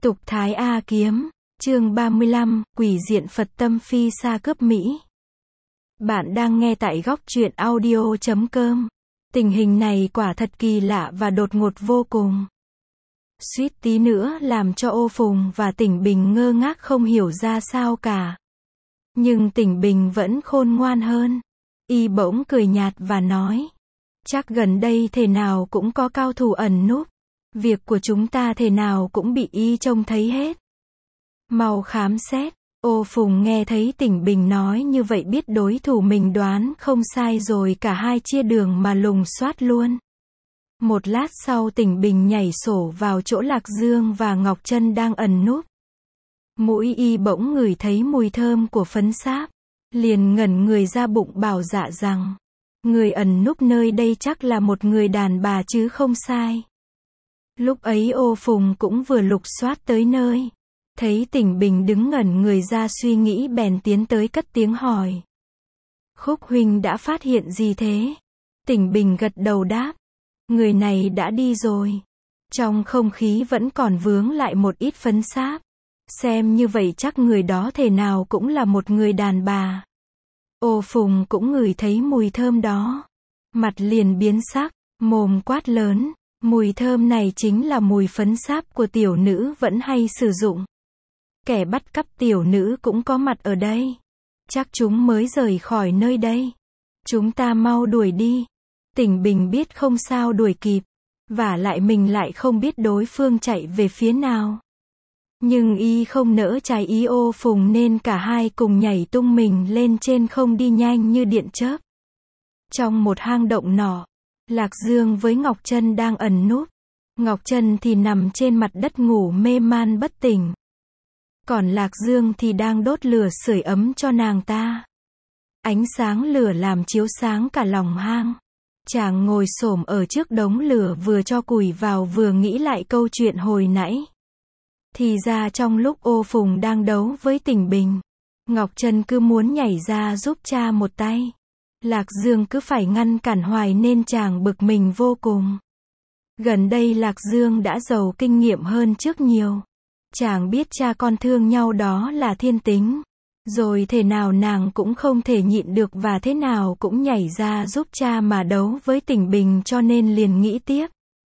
Tục Thái A Kiếm, chương 35, Quỷ diện Phật Tâm Phi Sa cướp Mỹ. Bạn đang nghe tại góc truyện audio.com. Tình hình này quả thật kỳ lạ và đột ngột vô cùng. Suýt tí nữa làm cho Ô Phùng và Tỉnh Bình ngơ ngác không hiểu ra sao cả. Nhưng Tỉnh Bình vẫn khôn ngoan hơn. Y bỗng cười nhạt và nói: chắc gần đây thể nào cũng có cao thủ ẩn núp. Việc của chúng ta thể nào cũng bị y trông thấy hết. Mau khám xét. Ô Phùng nghe thấy Tỉnh Bình nói như vậy biết đối thủ mình đoán không sai rồi, cả hai chia đường mà lùng soát luôn. Một lát sau Tỉnh Bình nhảy sổ vào chỗ Lạc Dương và Ngọc Trân đang ẩn núp. Mũi y bỗng ngửi thấy mùi thơm của phấn sáp, liền ngẩn người ra bụng bảo dạ rằng người ẩn núp nơi đây chắc là một người đàn bà chứ không sai. Lúc ấy Ô Phùng cũng vừa lục soát tới nơi, thấy Tỉnh Bình đứng ngẩn người ra suy nghĩ bèn tiến tới cất tiếng hỏi: Khúc huynh đã phát hiện gì thế? Tỉnh Bình gật đầu đáp: người này đã đi rồi. Trong không khí vẫn còn vướng lại một ít phấn sáp. Xem như vậy chắc người đó thể nào cũng là một người đàn bà. Ô Phùng cũng ngửi thấy mùi thơm đó, mặt liền biến sắc, mồm quát lớn: mùi thơm này chính là mùi phấn sáp của tiểu nữ vẫn hay sử dụng. Kẻ bắt cắp tiểu nữ cũng có mặt ở đây. Chắc chúng mới rời khỏi nơi đây. Chúng ta mau đuổi đi. Tỉnh Bình biết không sao đuổi kịp. Vả lại mình lại không biết đối phương chạy về phía nào. Nhưng y không nỡ trái ý Ô Phùng nên cả hai cùng nhảy tung mình lên trên không đi nhanh như điện chớp. Trong một hang động nọ, Lạc Dương với Ngọc Trân đang ẩn núp. Ngọc Trân thì nằm trên mặt đất ngủ mê man bất tỉnh. Còn Lạc Dương thì đang đốt lửa sưởi ấm cho nàng ta. Ánh sáng lửa làm chiếu sáng cả lòng hang. Chàng ngồi xổm ở trước đống lửa vừa cho củi vào vừa nghĩ lại câu chuyện hồi nãy. Thì ra trong lúc Ô Phùng đang đấu với Tỉnh Bình, Ngọc Trân cứ muốn nhảy ra giúp cha một tay. Lạc Dương cứ phải ngăn cản hoài nên chàng bực mình vô cùng. Gần đây Lạc Dương đã giàu kinh nghiệm hơn trước nhiều. Chàng biết cha con thương nhau đó là thiên tính. Rồi thế nào nàng cũng không thể nhịn được và thế nào cũng nhảy ra giúp cha mà đấu với Tỉnh Bình, cho nên liền nghĩ tiếp.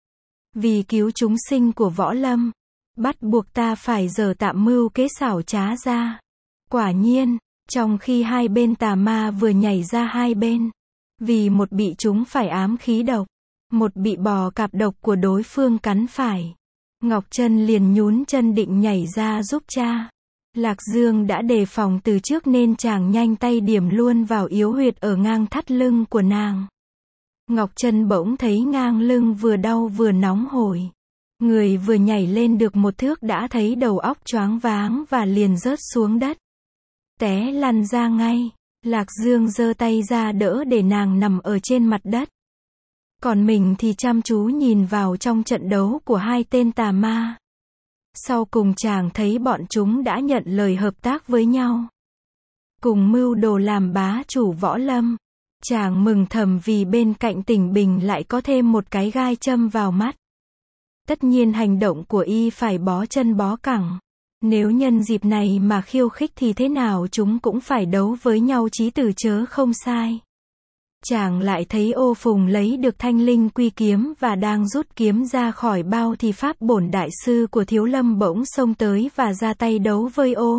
Vì cứu chúng sinh của võ lâm, bắt buộc ta phải giở tạm mưu kế xảo trá ra. Quả nhiên, trong khi hai bên tà ma vừa nhảy ra hai bên, vì một bị chúng phải ám khí độc, một bị bò cạp độc của đối phương cắn phải, Ngọc Trân liền nhún chân định nhảy ra giúp cha. Lạc Dương đã đề phòng từ trước nên chàng nhanh tay điểm luôn vào yếu huyệt ở ngang thắt lưng của nàng. Ngọc Trân bỗng thấy ngang lưng vừa đau vừa nóng hổi. Người vừa nhảy lên được một thước đã thấy đầu óc choáng váng và liền rớt xuống đất. Té lăn ra ngay. Lạc Dương giơ tay ra đỡ để nàng nằm ở trên mặt đất. Còn mình thì chăm chú nhìn vào trong trận đấu của hai tên tà ma. Sau cùng chàng thấy bọn chúng đã nhận lời hợp tác với nhau, cùng mưu đồ làm bá chủ võ lâm. Chàng mừng thầm vì bên cạnh Tỉnh Bình lại có thêm một cái gai châm vào mắt. Tất nhiên hành động của y phải bó chân bó cẳng. Nếu nhân dịp này mà khiêu khích thì thế nào chúng cũng phải đấu với nhau chí tử chớ không sai. Chàng lại thấy Ô Phùng lấy được thanh linh quy kiếm và đang rút kiếm ra khỏi bao thì Pháp Bổn đại sư của Thiếu Lâm bỗng xông tới và ra tay đấu với Ô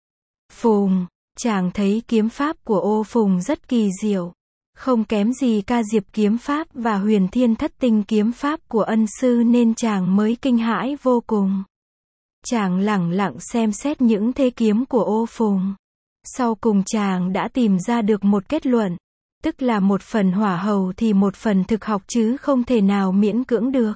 Phùng. Chàng thấy kiếm pháp của Ô Phùng rất kỳ diệu, không kém gì Ca Diệp kiếm pháp và Huyền Thiên Thất Tinh kiếm pháp của ân sư nên chàng mới kinh hãi vô cùng. Chàng lẳng lặng xem xét những thế kiếm của Ô Phùng. Sau cùng chàng đã tìm ra được một kết luận. Tức là một phần hỏa hầu thì một phần thực học chứ không thể nào miễn cưỡng được.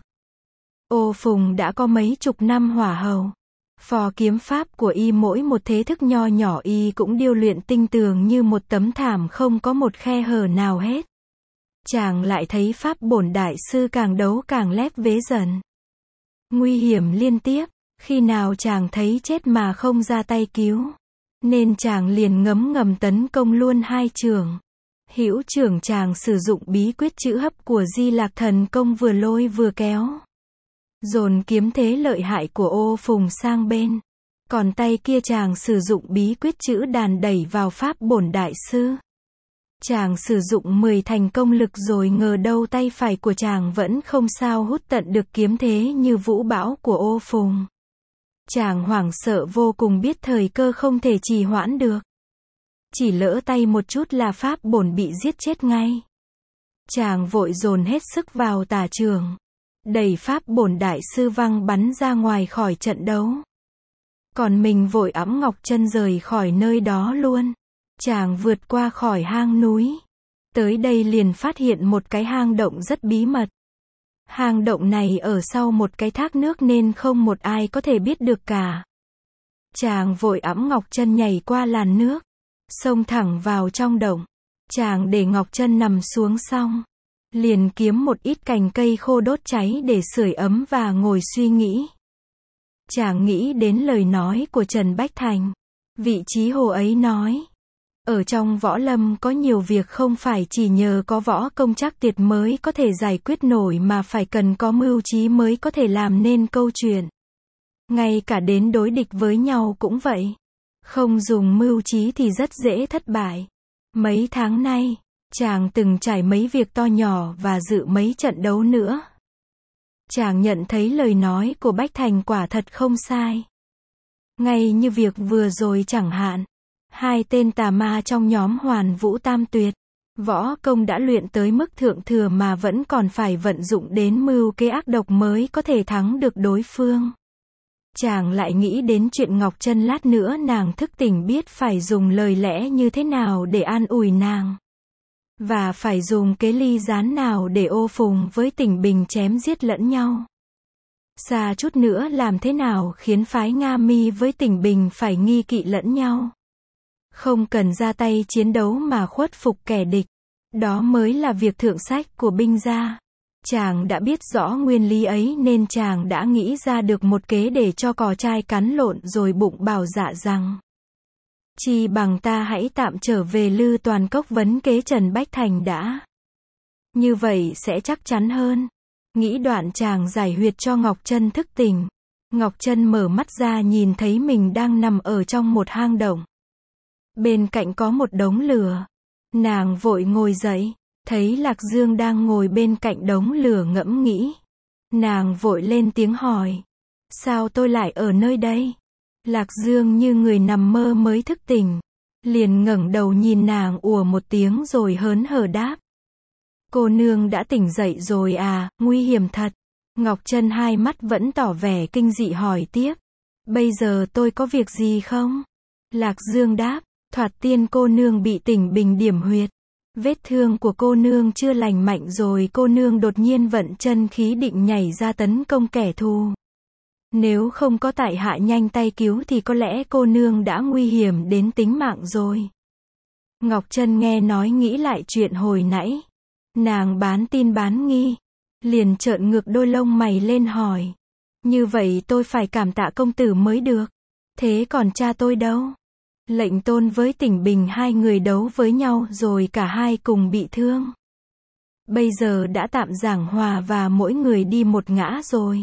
Ô Phùng đã có mấy chục năm hỏa hầu. Phò kiếm pháp của y mỗi một thế thức nho nhỏ y cũng điêu luyện tinh tường như một tấm thảm không có một khe hở nào hết. Chàng lại thấy Pháp Bổn đại sư càng đấu càng lép vế dần. Nguy hiểm liên tiếp, khi nào chàng thấy chết mà không ra tay cứu. Nên chàng liền ngấm ngầm tấn công luôn hai chưởng. Hữu chưởng chàng sử dụng bí quyết chữ hấp của Di Lạc Thần Công vừa lôi vừa kéo. dồn kiếm thế lợi hại của Ô Phùng sang bên. Còn tay kia chàng sử dụng bí quyết chữ đàn đẩy vào pháp bổn đại sư. Chàng sử dụng 10 thành công lực rồi ngờ đâu tay phải của chàng vẫn không sao hút tận được kiếm thế như vũ bão của Ô Phùng. Chàng hoảng sợ vô cùng, biết thời cơ không thể trì hoãn được. Chỉ lỡ tay một chút là pháp bổn bị giết chết ngay. Chàng vội dồn hết sức vào tả trường, đẩy pháp bổn đại sư văng bắn ra ngoài khỏi trận đấu. Còn mình vội ẵm Ngọc Chân rời khỏi nơi đó luôn. Chàng vượt qua khỏi hang núi. Tới đây liền phát hiện một cái hang động rất bí mật. Hang động này ở sau một cái thác nước nên không một ai có thể biết được cả. Chàng vội ẵm Ngọc Chân nhảy qua làn nước, xông thẳng vào trong động. Chàng để Ngọc Chân nằm xuống xong, liền kiếm một ít cành cây khô đốt cháy để sưởi ấm và ngồi suy nghĩ. Chàng nghĩ đến lời nói của Trần Bách Thành. Vị trí hồ ấy nói, ở trong võ lâm có nhiều việc không phải chỉ nhờ có võ công chắc tuyệt mới có thể giải quyết nổi mà phải cần có mưu trí mới có thể làm nên câu chuyện. Ngay cả đến đối địch với nhau cũng vậy. Không dùng mưu trí thì rất dễ thất bại. Mấy tháng nay, chàng từng trải mấy việc to nhỏ và dự mấy trận đấu nữa. Chàng nhận thấy lời nói của Bách Thành quả thật không sai. Ngay như việc vừa rồi chẳng hạn. Hai tên tà ma trong nhóm Hoàn Vũ Tam Tuyệt, võ công đã luyện tới mức thượng thừa mà vẫn còn phải vận dụng đến mưu kế ác độc mới có thể thắng được đối phương. Chàng lại nghĩ đến chuyện Ngọc Chân lát nữa nàng thức tỉnh biết phải dùng lời lẽ như thế nào để an ủi nàng. Và phải dùng kế ly gián nào để Ô Phùng với Tỉnh Bình chém giết lẫn nhau. Xa chút nữa làm thế nào khiến phái Nga Mi với Tỉnh Bình phải nghi kỵ lẫn nhau. Không cần ra tay chiến đấu mà khuất phục kẻ địch. Đó mới là việc thượng sách của binh gia. Chàng đã biết rõ nguyên lý ấy nên chàng đã nghĩ ra được một kế để cho cò trai cắn lộn rồi bụng bảo dạ rằng chi bằng ta hãy tạm trở về Lư Toàn Cốc vấn kế Trần Bách Thành đã. Như vậy sẽ chắc chắn hơn. Nghĩ đoạn chàng giải huyệt cho Ngọc Chân thức tỉnh. Ngọc Chân mở mắt ra nhìn thấy mình đang nằm ở trong một hang động. Bên cạnh có một đống lửa. Nàng vội ngồi dậy, thấy Lạc Dương đang ngồi bên cạnh đống lửa ngẫm nghĩ. Nàng vội lên tiếng hỏi. Sao tôi lại ở nơi đây? Lạc Dương như người nằm mơ mới thức tỉnh. Liền ngẩng đầu nhìn nàng ùa một tiếng rồi hớn hở đáp. Cô nương đã tỉnh dậy rồi à, nguy hiểm thật. Ngọc Chân hai mắt vẫn tỏ vẻ kinh dị hỏi tiếp. Bây giờ tôi có việc gì không? Lạc Dương đáp. Thoạt tiên cô nương bị Tỉnh Bình điểm huyệt. Vết thương của cô nương chưa lành mạnh rồi cô nương đột nhiên vận chân khí định nhảy ra tấn công kẻ thù. Nếu không có tại hạ nhanh tay cứu thì có lẽ cô nương đã nguy hiểm đến tính mạng rồi. Ngọc Chân nghe nói nghĩ lại chuyện hồi nãy. Nàng bán tin bán nghi. Liền trợn ngược đôi lông mày lên hỏi. Như vậy tôi phải cảm tạ công tử mới được. Thế còn cha tôi đâu? Lệnh Tôn với Tỉnh Bình hai người đấu với nhau rồi cả hai cùng bị thương. Bây giờ đã tạm giảng hòa và mỗi người đi một ngã rồi.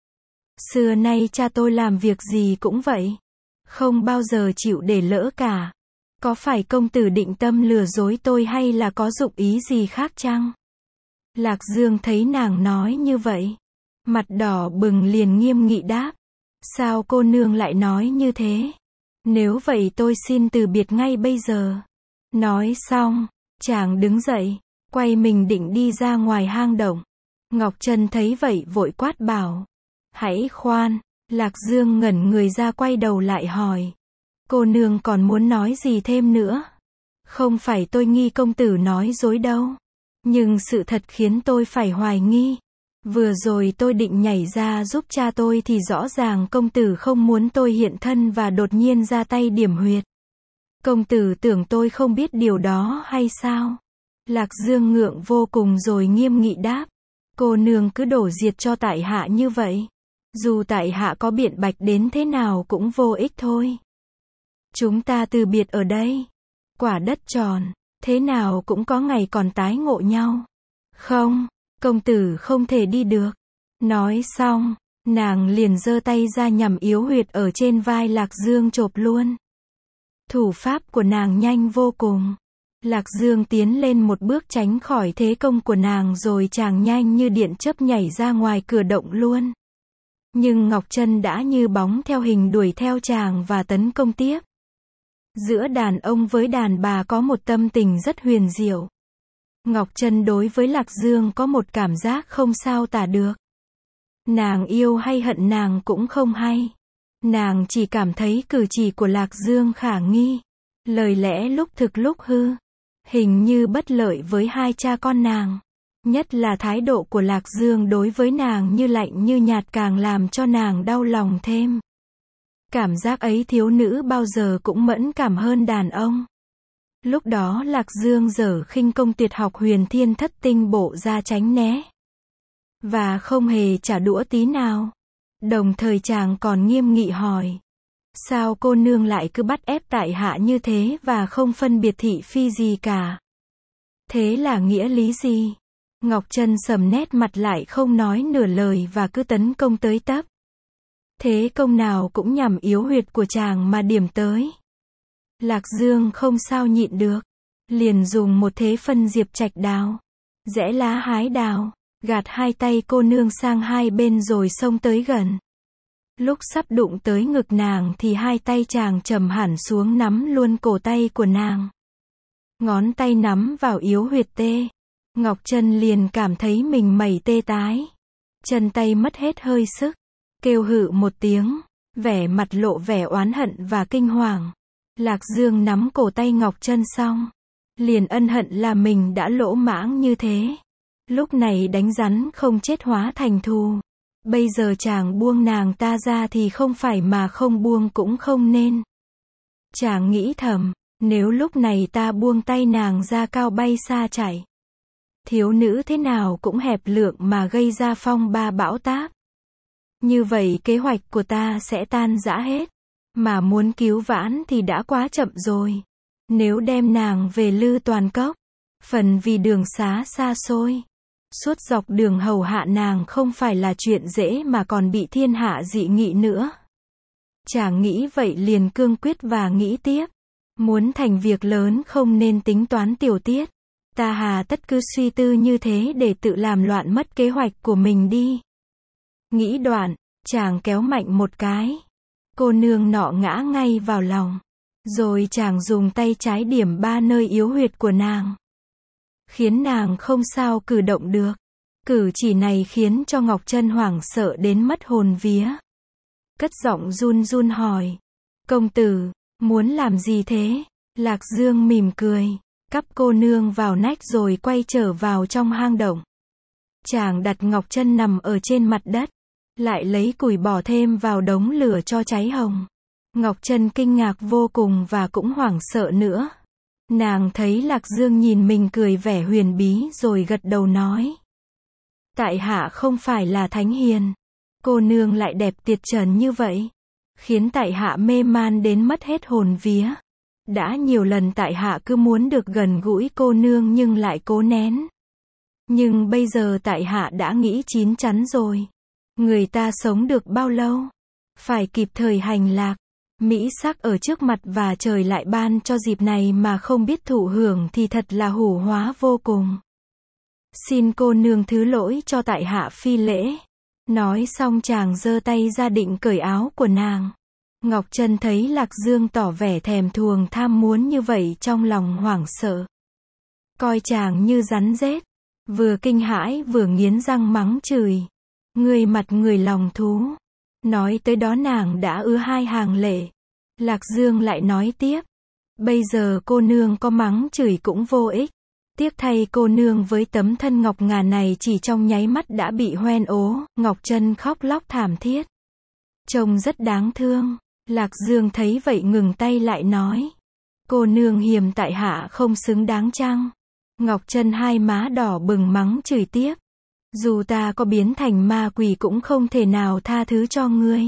Xưa nay cha tôi làm việc gì cũng vậy. Không bao giờ chịu để lỡ cả. Có phải công tử định tâm lừa dối tôi hay là có dụng ý gì khác chăng? Lạc Dương thấy nàng nói như vậy. Mặt đỏ bừng liền nghiêm nghị đáp. Sao cô nương lại nói như thế? Nếu vậy tôi xin từ biệt ngay bây giờ. Nói xong, chàng đứng dậy, quay mình định đi ra ngoài hang động. Ngọc Chân thấy vậy vội quát bảo. Hãy khoan, Lạc Dương ngẩn người ra quay đầu lại hỏi. Cô nương còn muốn nói gì thêm nữa? Không phải tôi nghi công tử nói dối đâu. Nhưng sự thật khiến tôi phải hoài nghi. Vừa rồi tôi định nhảy ra giúp cha tôi thì rõ ràng công tử không muốn tôi hiện thân và đột nhiên ra tay điểm huyệt. Công tử tưởng tôi không biết điều đó hay sao? Lạc Dương ngượng vô cùng rồi nghiêm nghị đáp. Cô nương cứ đổ diệt cho tại hạ như vậy. Dù tại hạ có biện bạch đến thế nào cũng vô ích thôi. Chúng ta từ biệt ở đây. Quả đất tròn, thế nào cũng có ngày còn tái ngộ nhau. Không, công tử không thể đi được. Nói xong, Nàng liền giơ tay ra nhằm yếu huyệt ở trên vai Lạc Dương chộp luôn. Thủ pháp của nàng nhanh vô cùng. Lạc Dương tiến lên một bước tránh khỏi thế công của nàng rồi chàng nhanh như điện chớp nhảy ra ngoài cửa động luôn. Nhưng Ngọc Trân đã như bóng theo hình đuổi theo chàng và tấn công tiếp. Giữa đàn ông với đàn bà có một tâm tình rất huyền diệu. Ngọc Trân đối với Lạc Dương có một cảm giác không sao tả được. Nàng yêu hay hận nàng cũng không hay. Nàng chỉ cảm thấy cử chỉ của Lạc Dương khả nghi. Lời lẽ lúc thực lúc hư. Hình như bất lợi với hai cha con nàng. Nhất là thái độ của Lạc Dương đối với nàng như lạnh như nhạt càng làm cho nàng đau lòng thêm. Cảm giác ấy thiếu nữ bao giờ cũng mẫn cảm hơn đàn ông. Lúc đó Lạc Dương giở khinh công tuyệt học Huyền Thiên Thất Tinh Bộ ra tránh né. Và không hề trả đũa tí nào. Đồng thời chàng còn nghiêm nghị hỏi. Sao cô nương lại cứ bắt ép tại hạ như thế và không phân biệt thị phi gì cả? Thế là nghĩa lý gì? Ngọc Trân sầm nét mặt lại không nói nửa lời và cứ tấn công tới tấp. Thế công nào cũng nhằm yếu huyệt của chàng mà điểm tới. Lạc Dương không sao nhịn được. Liền dùng một thế phân diệp trạch đào. Rẽ lá hái đào. Gạt hai tay cô nương sang hai bên rồi xông tới gần. Lúc sắp đụng tới ngực nàng thì hai tay chàng trầm hẳn xuống nắm luôn cổ tay của nàng. Ngón tay nắm vào yếu huyệt tê. Ngọc Trân liền cảm thấy mình mẩy tê tái. Chân tay mất hết hơi sức. Kêu hự một tiếng. Vẻ mặt lộ vẻ oán hận và kinh hoàng. Lạc Dương nắm cổ tay Ngọc Trân xong. Liền ân hận là mình đã lỗ mãng như thế. Lúc này đánh rắn không chết hóa thành thù. Bây giờ chàng buông nàng ta ra thì không phải mà không buông cũng không nên. Chàng nghĩ thầm, nếu lúc này ta buông tay nàng ra cao bay xa chạy. Thiếu nữ thế nào cũng hẹp lượng mà gây ra phong ba bão táp. Như vậy kế hoạch của ta sẽ tan rã hết. Mà muốn cứu vãn thì đã quá chậm rồi. Nếu đem nàng về Lư Toàn Cốc, phần vì đường xá xa xôi. Suốt dọc đường hầu hạ nàng không phải là chuyện dễ mà còn bị thiên hạ dị nghị nữa. Chàng nghĩ vậy liền cương quyết và nghĩ tiếp. Muốn thành việc lớn không nên tính toán tiểu tiết. Ta hà tất cứ suy tư như thế để tự làm loạn mất kế hoạch của mình đi. Nghĩ đoạn, chàng kéo mạnh một cái. Cô nương nọ ngã ngay vào lòng. Rồi chàng dùng tay trái điểm 3 nơi yếu huyệt của nàng. Khiến nàng không sao cử động được. Cử chỉ này khiến cho Ngọc Trân hoảng sợ đến mất hồn vía. Cất giọng run run hỏi. Công tử, muốn làm gì thế? Lạc Dương mỉm cười. Cắp cô nương vào nách rồi quay trở vào trong hang động. Chàng đặt Ngọc Trân nằm ở trên mặt đất. Lại lấy củi bỏ thêm vào đống lửa cho cháy hồng. Ngọc Trân kinh ngạc vô cùng và cũng hoảng sợ nữa. Nàng thấy Lạc Dương nhìn mình cười vẻ huyền bí rồi gật đầu nói. Tại hạ không phải là thánh hiền. Cô nương lại đẹp tuyệt trần như vậy. Khiến tại hạ mê man đến mất hết hồn vía. Đã nhiều lần tại hạ cứ muốn được gần gũi cô nương nhưng lại cố nén. Nhưng bây giờ tại hạ đã nghĩ chín chắn rồi. Người ta sống được bao lâu? Phải kịp thời hành lạc. Mỹ sắc ở trước mặt và trời lại ban cho dịp này mà không biết thụ hưởng thì thật là hủ hóa vô cùng. Xin cô nương thứ lỗi cho tại hạ phi lễ. Nói xong chàng giơ tay ra định cởi áo của nàng. Ngọc Trân thấy Lạc Dương tỏ vẻ thèm thuồng tham muốn như vậy trong lòng hoảng sợ. Coi chàng như rắn rết. Vừa kinh hãi vừa nghiến răng mắng chửi. Người mặt người lòng thú. Nói tới đó nàng đã ứa hai hàng lệ. Lạc Dương lại nói tiếp. Bây giờ cô nương có mắng chửi cũng vô ích. Tiếc thay cô nương với tấm thân ngọc ngà này chỉ trong nháy mắt đã bị hoen ố. Ngọc Trân khóc lóc thảm thiết. Trông rất đáng thương. Lạc Dương thấy vậy ngừng tay lại nói. Cô nương hiềm tại hạ không xứng đáng chăng? Ngọc Trân hai má đỏ bừng mắng chửi tiếp. Dù ta có biến thành ma quỷ cũng không thể nào tha thứ cho ngươi.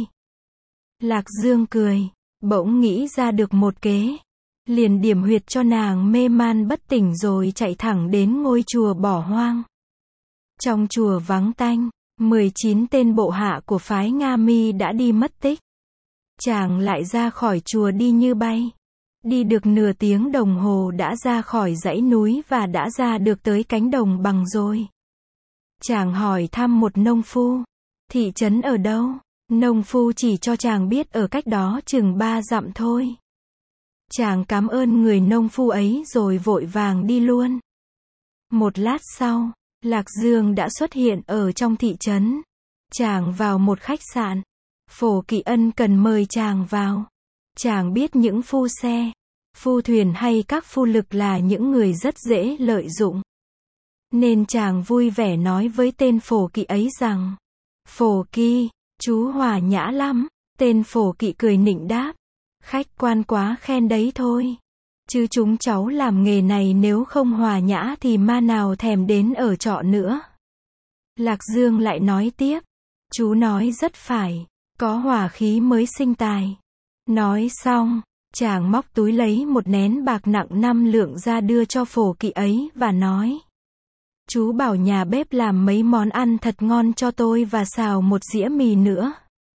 Lạc Dương cười. Bỗng nghĩ ra được một kế. Liền điểm huyệt cho nàng mê man bất tỉnh rồi chạy thẳng đến ngôi chùa bỏ hoang. Trong chùa vắng tanh. 19 tên bộ hạ của phái Nga Mi đã đi mất tích. Chàng lại ra khỏi chùa đi như bay. Đi được nửa tiếng đồng hồ đã ra khỏi dãy núi và đã ra được tới cánh đồng bằng rồi. Chàng hỏi thăm một nông phu. Thị trấn ở đâu? Nông phu chỉ cho chàng biết ở cách đó chừng 3 dặm thôi. Chàng cảm ơn người nông phu ấy rồi vội vàng đi luôn. Một lát sau, Lạc Dương đã xuất hiện ở trong thị trấn. Chàng vào một khách sạn. Phổ Kỵ ân cần mời chàng vào. Chàng biết những phu xe, phu thuyền hay các phu lực là những người rất dễ lợi dụng. Nên chàng vui vẻ nói với tên Phổ Kỵ ấy rằng: Phổ Kỵ, chú hòa nhã lắm. Tên Phổ Kỵ cười nịnh đáp: Khách quan quá khen đấy thôi. Chứ chúng cháu làm nghề này nếu không hòa nhã thì ma nào thèm đến ở trọ nữa. Lạc Dương lại nói tiếp: Chú nói rất phải, có hòa khí mới sinh tài. Nói xong, chàng móc túi lấy một nén bạc nặng 5 lượng ra đưa cho Phổ Kỵ ấy và nói: Chú bảo nhà bếp làm mấy món ăn thật ngon cho tôi và xào một dĩa mì nữa.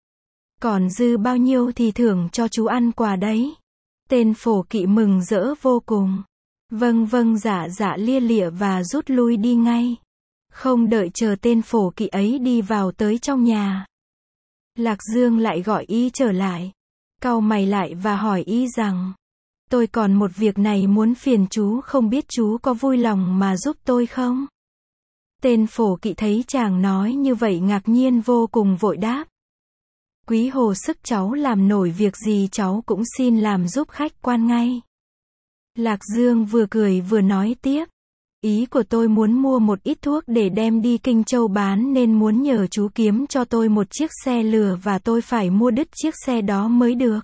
Còn dư bao nhiêu thì thưởng cho chú ăn quà đấy. Tên Phổ Kỵ mừng rỡ vô cùng. Vâng vâng dạ dạ lia lịa và rút lui đi ngay. Không đợi chờ tên Phổ Kỵ ấy đi vào tới trong nhà. Lạc Dương lại gọi y trở lại. Cau mày lại và hỏi y rằng: Tôi còn một việc này muốn phiền chú, không biết chú có vui lòng mà giúp tôi không? Tên Phổ Kỵ thấy chàng nói như vậy ngạc nhiên vô cùng, vội đáp: Quý hồ sức cháu làm nổi việc gì cháu cũng xin làm giúp khách quan ngay. Lạc Dương vừa cười vừa nói tiếp: Ý của tôi muốn mua một ít thuốc để đem đi Kinh Châu bán nên muốn nhờ chú kiếm cho tôi một chiếc xe lừa và tôi phải mua đứt chiếc xe đó mới được.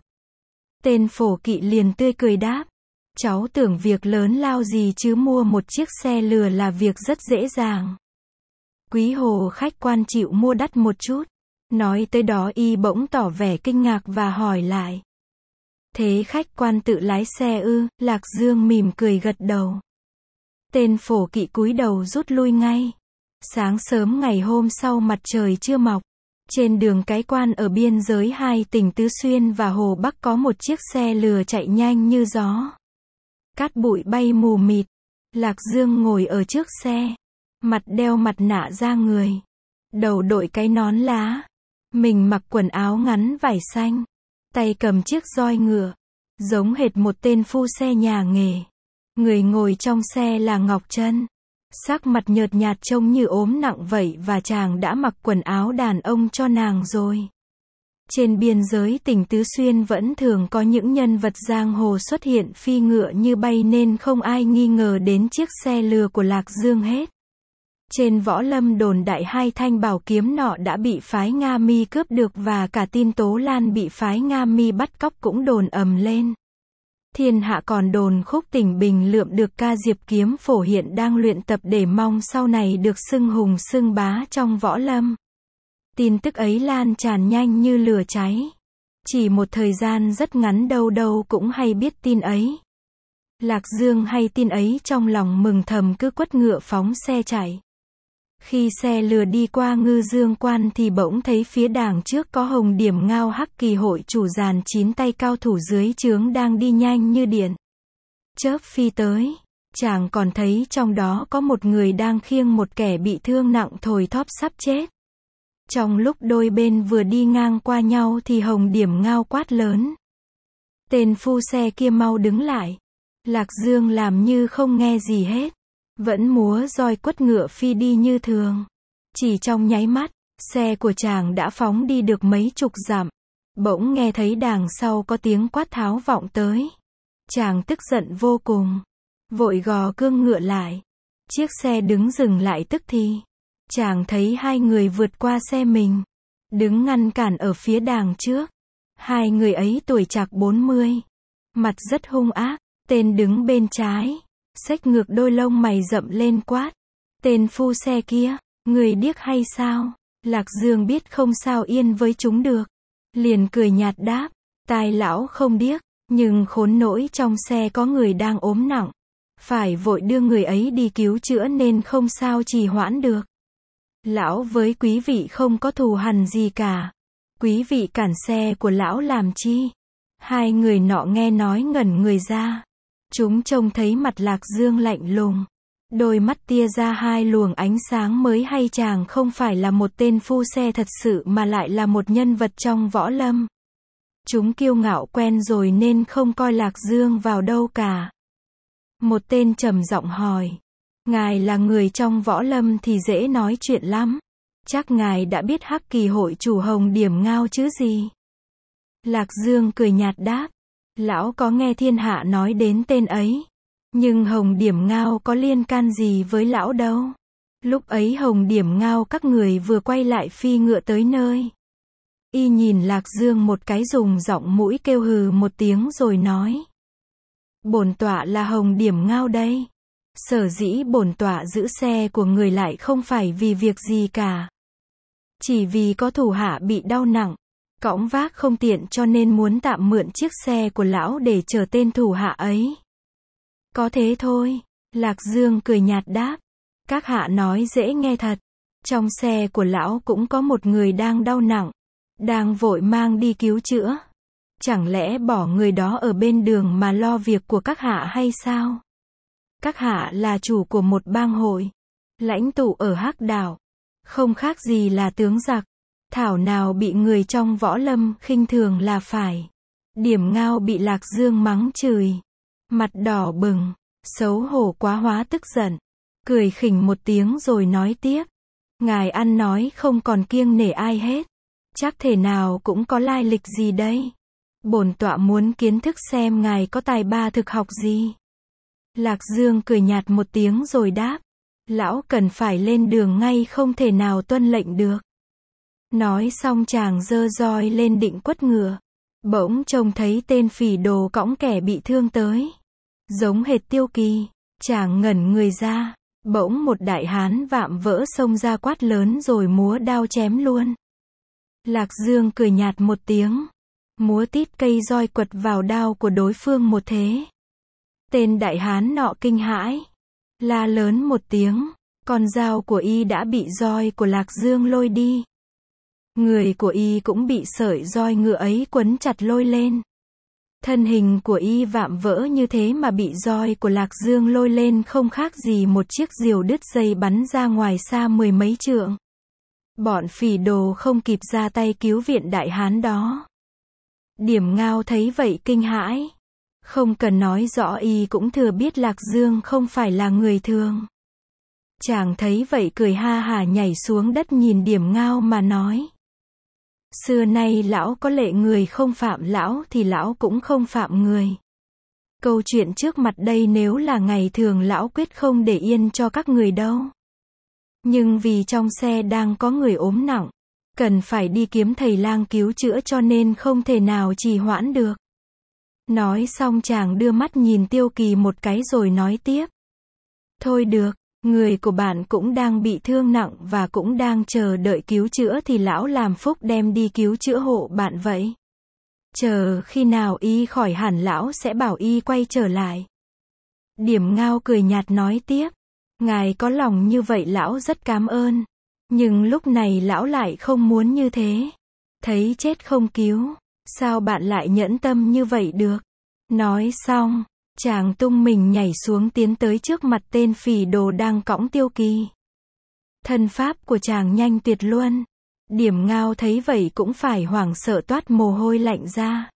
Tên Phổ Kỵ liền tươi cười đáp: Cháu tưởng việc lớn lao gì chứ, mua một chiếc xe lừa là việc rất dễ dàng. Quý hồ khách quan chịu mua đắt một chút. Nói tới đó y bỗng tỏ vẻ kinh ngạc và hỏi lại: Thế khách quan tự lái xe ư? Lạc Dương mỉm cười gật đầu. Tên Phổ Kỵ cúi đầu rút lui ngay. Sáng sớm ngày hôm sau mặt trời chưa mọc. Trên đường cái quan ở biên giới hai tỉnh Tứ Xuyên và Hồ Bắc có một chiếc xe lừa chạy nhanh như gió. Cát bụi bay mù mịt. Lạc Dương ngồi ở trước xe. Mặt đeo mặt nạ da người. Đầu đội cái nón lá. Mình mặc quần áo ngắn vải xanh. Tay cầm chiếc roi ngựa. Giống hệt một tên phu xe nhà nghề. Người ngồi trong xe là Ngọc Trân. Sắc mặt nhợt nhạt trông như ốm nặng vậy và chàng đã mặc quần áo đàn ông cho nàng rồi. Trên biên giới tỉnh Tứ Xuyên vẫn thường có những nhân vật giang hồ xuất hiện phi ngựa như bay nên không ai nghi ngờ đến chiếc xe lừa của Lạc Dương hết. Trên võ lâm đồn đại hai thanh bảo kiếm nọ đã bị phái Nga Mi cướp được và cả tin Tố Lan bị phái Nga Mi bắt cóc cũng đồn ầm lên. Thiên hạ còn đồn Khúc Tỉnh Bình lượm được ca diệp kiếm phổ hiện đang luyện tập để mong sau này được xưng hùng xưng bá trong võ lâm. Tin tức ấy lan tràn nhanh như lửa cháy. Chỉ một thời gian rất ngắn đâu đâu cũng hay biết tin ấy. Lạc Dương hay tin ấy trong lòng mừng thầm cứ quất ngựa phóng xe chạy. Khi xe lừa đi qua Ngư Dương Quan thì bỗng thấy phía đàng trước có Hồng Điểm Ngao Hắc Kỳ hội chủ dàn 9 tay cao thủ dưới trướng đang đi nhanh như điện. Chớp phi tới, chàng còn thấy trong đó có một người đang khiêng một kẻ bị thương nặng thoi thóp sắp chết. Trong lúc đôi bên vừa đi ngang qua nhau thì Hồng Điểm Ngao quát lớn: Tên phu xe kia mau đứng lại. Lạc Dương làm như không nghe gì hết. Vẫn múa roi quất ngựa phi đi như thường. Chỉ trong nháy mắt, xe của chàng đã phóng đi được mấy chục dặm. Bỗng nghe thấy đằng sau có tiếng quát tháo vọng tới. Chàng tức giận vô cùng. Vội gò cương ngựa lại. Chiếc xe đứng dừng lại tức thì. Chàng thấy hai người vượt qua xe mình. Đứng ngăn cản ở phía đằng trước. Hai người ấy tuổi trạc 40. Mặt rất hung ác. Tên đứng bên trái. Xếch ngược đôi lông mày rậm lên quát: Tên phu xe kia, người điếc hay sao? Lạc Dương biết không sao yên với chúng được. Liền cười nhạt đáp: Tai lão không điếc, nhưng khốn nỗi trong xe có người đang ốm nặng. Phải vội đưa người ấy đi cứu chữa nên không sao trì hoãn được. Lão với quý vị không có thù hằn gì cả. Quý vị cản xe của lão làm chi? Hai người nọ nghe nói ngẩn người ra. Chúng trông thấy mặt Lạc Dương lạnh lùng. Đôi mắt tia ra hai luồng ánh sáng mới hay chàng không phải là một tên phu xe thật sự mà lại là một nhân vật trong võ lâm. Chúng kiêu ngạo quen rồi nên không coi Lạc Dương vào đâu cả. Một tên trầm giọng hỏi. Ngài là người trong võ lâm thì dễ nói chuyện lắm. Chắc ngài đã biết Hắc Kỳ hội chủ Hồng Điểm Ngao chứ gì? Lạc Dương cười nhạt đáp. Lão có nghe thiên hạ nói đến tên ấy. Nhưng Hồng Điểm Ngao có liên can gì với lão đâu. Lúc ấy Hồng Điểm Ngao các người vừa quay lại phi ngựa tới nơi. Y nhìn Lạc Dương một cái dùng giọng mũi kêu hừ một tiếng rồi nói. Bổn tọa là Hồng Điểm Ngao đây. Sở dĩ bổn tọa giữ xe của người lại không phải vì việc gì cả. Chỉ vì có thủ hạ bị đau nặng, cõng vác không tiện cho nên muốn tạm mượn chiếc xe của lão để chở tên thủ hạ ấy. Có thế thôi, Lạc Dương cười nhạt đáp. Các hạ nói dễ nghe thật. Trong xe của lão cũng có một người đang đau nặng, đang vội mang đi cứu chữa. Chẳng lẽ bỏ người đó ở bên đường mà lo việc của các hạ hay sao? Các hạ là chủ của một bang hội, lãnh tụ ở Hắc Đảo, không khác gì là tướng giặc. Thảo nào bị người trong võ lâm khinh thường là phải. Điểm Ngao bị Lạc Dương mắng chửi, mặt đỏ bừng, xấu hổ quá hóa tức giận, cười khỉnh một tiếng rồi nói tiếp. Ngài ăn nói không còn kiêng nể ai hết. Chắc thể nào cũng có lai lịch gì đây. Bổn tọa muốn kiến thức xem ngài có tài ba thực học gì. Lạc Dương cười nhạt một tiếng rồi đáp. Lão cần phải lên đường ngay không thể nào tuân lệnh được. Nói xong chàng giơ roi lên định quất ngựa. Bỗng trông thấy tên phỉ đồ cõng kẻ bị thương tới. Giống hệt Tiêu Kỳ. Chàng ngẩn người ra. Bỗng một đại hán vạm vỡ xông ra quát lớn rồi múa đao chém luôn. Lạc Dương cười nhạt một tiếng. Múa tít cây roi quật vào đao của đối phương một thế. Tên đại hán nọ kinh hãi. La lớn một tiếng. Con dao của y đã bị roi của Lạc Dương lôi đi. Người của y cũng bị sợi roi ngựa ấy quấn chặt lôi lên. Thân hình của y vạm vỡ như thế mà bị roi của Lạc Dương lôi lên không khác gì một chiếc diều đứt dây bắn ra ngoài xa mười mấy trượng. Bọn phỉ đồ không kịp ra tay cứu viện đại hán đó. Điểm Ngao thấy vậy kinh hãi. Không cần nói rõ y cũng thừa biết Lạc Dương không phải là người thường. Chàng thấy vậy cười ha hả nhảy xuống đất nhìn Điểm Ngao mà nói. Xưa nay lão có lệ người không phạm lão thì lão cũng không phạm người. Câu chuyện trước mặt đây nếu là ngày thường lão quyết không để yên cho các người đâu. Nhưng vì trong xe đang có người ốm nặng, cần phải đi kiếm thầy lang cứu chữa cho nên không thể nào trì hoãn được. Nói xong chàng đưa mắt nhìn Tiêu Kỳ một cái rồi nói tiếp. Thôi được, người của bạn cũng đang bị thương nặng và cũng đang chờ đợi cứu chữa thì lão làm phúc đem đi cứu chữa hộ bạn vậy. Chờ khi nào y khỏi hẳn lão sẽ bảo y quay trở lại. Điểm Ngao cười nhạt nói tiếp. Ngài có lòng như vậy lão rất cảm ơn. Nhưng lúc này lão lại không muốn như thế. Thấy chết không cứu. Sao bạn lại nhẫn tâm như vậy được? Nói xong, chàng tung mình nhảy xuống tiến tới trước mặt tên phỉ đồ đang cõng Tiêu Kỳ. Thân pháp của chàng nhanh tuyệt luân. Điểm Ngao thấy vậy cũng phải hoảng sợ toát mồ hôi lạnh ra.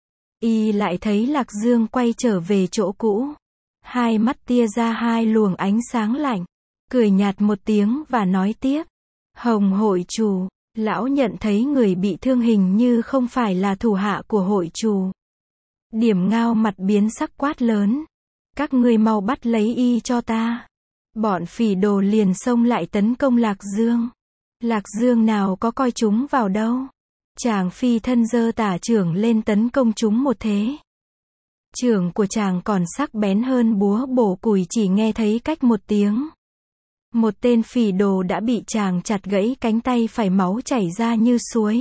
Y lại thấy Lạc Dương quay trở về chỗ cũ. Hai mắt tia ra hai luồng ánh sáng lạnh. Cười nhạt một tiếng và nói tiếp. Hồng hội chủ, lão nhận thấy người bị thương hình như không phải là thủ hạ của hội chủ. Điểm Ngao mặt biến sắc quát lớn. Các ngươi mau bắt lấy y cho ta. Bọn phỉ đồ liền xông lại tấn công Lạc Dương. Lạc Dương nào có coi chúng vào đâu. Chàng phi thân giơ tả chưởng lên tấn công chúng một thế. Chưởng của chàng còn sắc bén hơn búa bổ củi, chỉ nghe thấy cách một tiếng. Một tên phỉ đồ đã bị chàng chặt gãy cánh tay phải, máu chảy ra như suối.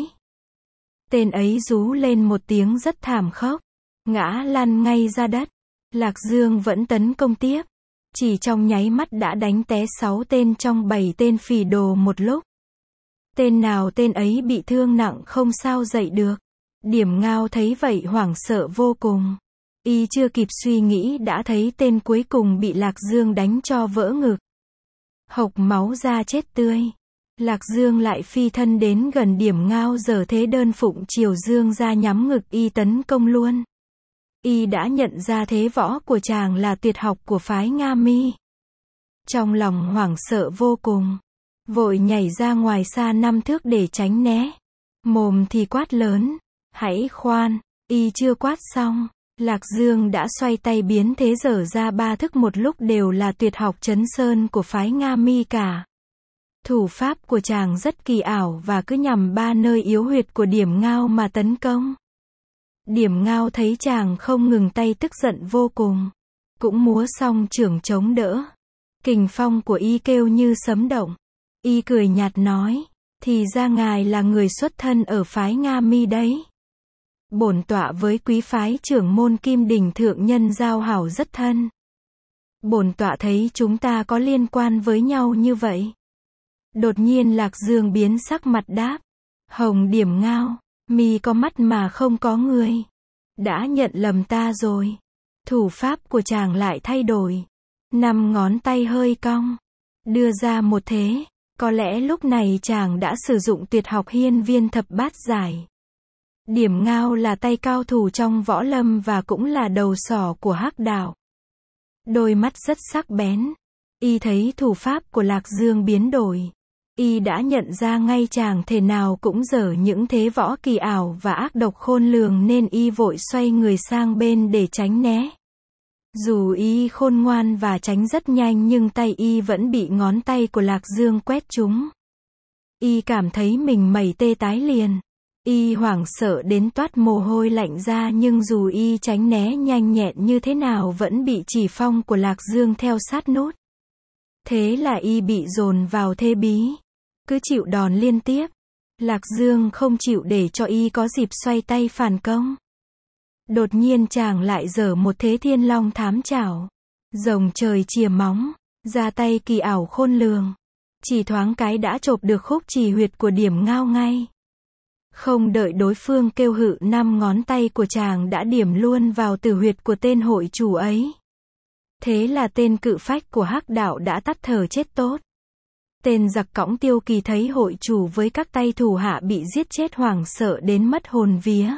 Tên ấy rú lên một tiếng rất thảm khốc, ngã lăn ngay ra đất. Lạc Dương vẫn tấn công tiếp. Chỉ trong nháy mắt đã đánh té 6 tên trong 7 tên phỉ đồ một lúc. Tên nào tên ấy bị thương nặng không sao dậy được. Điểm Ngao thấy vậy hoảng sợ vô cùng. Y chưa kịp suy nghĩ đã thấy tên cuối cùng bị Lạc Dương đánh cho vỡ ngực. Hộc máu ra chết tươi. Lạc Dương lại phi thân đến gần Điểm Ngao giở thế đơn phụng chiều dương ra nhắm ngực y tấn công luôn. Y đã nhận ra thế võ của chàng là tuyệt học của phái Nga Mi. Trong lòng hoảng sợ vô cùng. Vội nhảy ra ngoài xa 5 thước để tránh né. Mồm thì quát lớn. Hãy khoan. Y chưa quát xong. Lạc Dương đã xoay tay biến thế dở ra 3 thức một lúc đều là tuyệt học Trấn Sơn của phái Nga Mi cả. Thủ pháp của chàng rất kỳ ảo và cứ nhằm 3 nơi yếu huyệt của Điểm Ngao mà tấn công. Điểm Ngao thấy chàng không ngừng tay tức giận vô cùng. Cũng múa xong chưởng chống đỡ. Kình phong của y kêu như sấm động. Y cười nhạt nói. Thì ra ngài là người xuất thân ở phái Nga Mi đấy. Bổn tọa với quý phái trưởng môn Kim Đình thượng nhân giao hảo rất thân. Bổn tọa thấy chúng ta có liên quan với nhau như vậy. Đột nhiên Lạc Dương biến sắc mặt đáp. Hồng Điểm Ngao, mi có mắt mà không có người. Đã nhận lầm ta rồi. Thủ pháp của chàng lại thay đổi. 5 ngón tay hơi cong. Đưa ra một thế. Có lẽ lúc này chàng đã sử dụng tuyệt học Hiên Viên Thập Bát Giải. Điểm Ngao là tay cao thủ trong võ lâm và cũng là đầu sỏ của Hắc đạo. Đôi mắt rất sắc bén. Y thấy thủ pháp của Lạc Dương biến đổi. Y đã nhận ra ngay chàng thể nào cũng dở những thế võ kỳ ảo và ác độc khôn lường nên y vội xoay người sang bên để tránh né. Dù y khôn ngoan và tránh rất nhanh nhưng tay y vẫn bị ngón tay của Lạc Dương quét trúng. Y cảm thấy mình mẩy tê tái liền. Y hoảng sợ đến toát mồ hôi lạnh ra nhưng dù y tránh né nhanh nhẹn như thế nào vẫn bị chỉ phong của Lạc Dương theo sát nút. Thế là y bị dồn vào thế bí. Cứ chịu đòn liên tiếp. Lạc Dương không chịu để cho y có dịp xoay tay phản công. Đột nhiên chàng lại giở một thế Thiên Long thám chảo. Rồng trời chìa móng. Ra tay kỳ ảo khôn lường. Chỉ thoáng cái đã chộp được khúc chỉ huyệt của Điểm Ngao ngay. Không đợi đối phương kêu hự 5 ngón tay của chàng đã điểm luôn vào tử huyệt của tên hội chủ ấy. Thế là tên cự phách của Hắc đạo đã tắt thở chết tốt. Tên giặc cõng Tiêu Kỳ thấy hội chủ với các tay thủ hạ bị giết chết hoảng sợ đến mất hồn vía.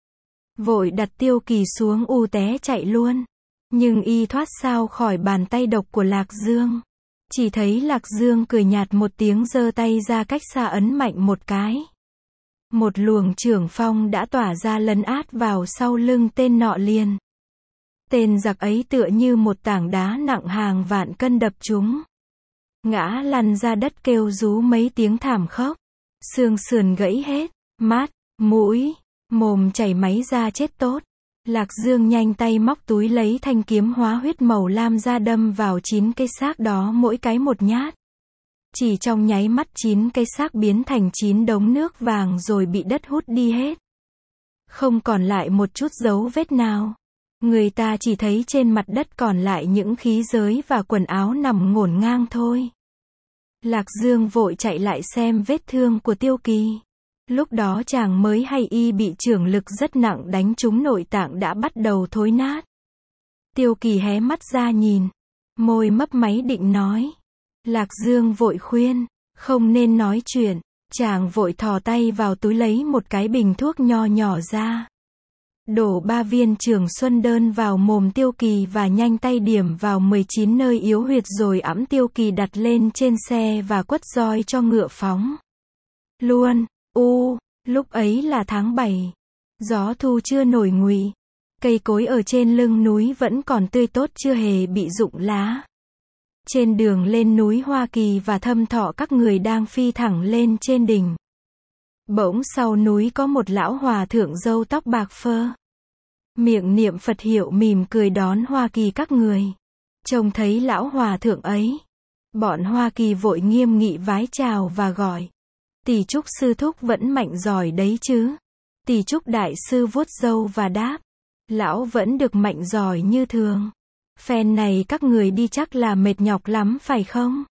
Vội đặt Tiêu Kỳ xuống té chạy luôn. Nhưng y thoát sao khỏi bàn tay độc của Lạc Dương. Chỉ thấy Lạc Dương cười nhạt một tiếng giơ tay ra cách xa ấn mạnh một cái. Một luồng chưởng phong đã tỏa ra lấn át vào sau lưng tên nọ liền. Tên giặc ấy tựa như một tảng đá nặng hàng vạn cân đập trúng. Ngã lăn ra đất kêu rú mấy tiếng thảm khốc. Xương sườn gãy hết, mắt, mũi, mồm chảy máy ra chết tốt. Lạc Dương nhanh tay móc túi lấy thanh kiếm hóa huyết màu lam ra đâm vào 9 cây xác đó mỗi cái một nhát. Chỉ trong nháy mắt 9 cây xác biến thành 9 đống nước vàng rồi bị đất hút đi hết. Không còn lại một chút dấu vết nào. Người ta chỉ thấy trên mặt đất còn lại những khí giới và quần áo nằm ngổn ngang thôi. Lạc Dương vội chạy lại xem vết thương của Tiêu Kỳ. Lúc đó chàng mới hay y bị chưởng lực rất nặng đánh trúng nội tạng đã bắt đầu thối nát. Tiêu Kỳ hé mắt ra nhìn. Môi mấp máy định nói. Lạc Dương vội khuyên. Không nên nói chuyện. Chàng vội thò tay vào túi lấy một cái bình thuốc nho nhỏ ra. Đổ 3 viên Trường Xuân Đơn vào mồm Tiêu Kỳ và nhanh tay điểm vào 19 nơi yếu huyệt rồi ẵm Tiêu Kỳ đặt lên trên xe và quất roi cho ngựa phóng. Luôn, lúc ấy là tháng 7. Gió thu chưa nổi nguy. Cây cối ở trên lưng núi vẫn còn tươi tốt chưa hề bị rụng lá. Trên đường lên núi Hoa Kỳ và Thâm Thọ các người đang phi thẳng lên trên đỉnh. Bỗng sau núi có một lão hòa thượng râu tóc bạc phơ. Miệng niệm Phật hiệu mỉm cười đón Hoa Kỳ các người. Trông thấy lão hòa thượng ấy. Bọn Hoa Kỳ vội nghiêm nghị vái chào và gọi. Tỷ Trúc sư thúc vẫn mạnh giỏi đấy chứ. Tỷ Trúc đại sư vuốt râu và đáp. Lão vẫn được mạnh giỏi như thường. Phen này các người đi chắc là mệt nhọc lắm phải không?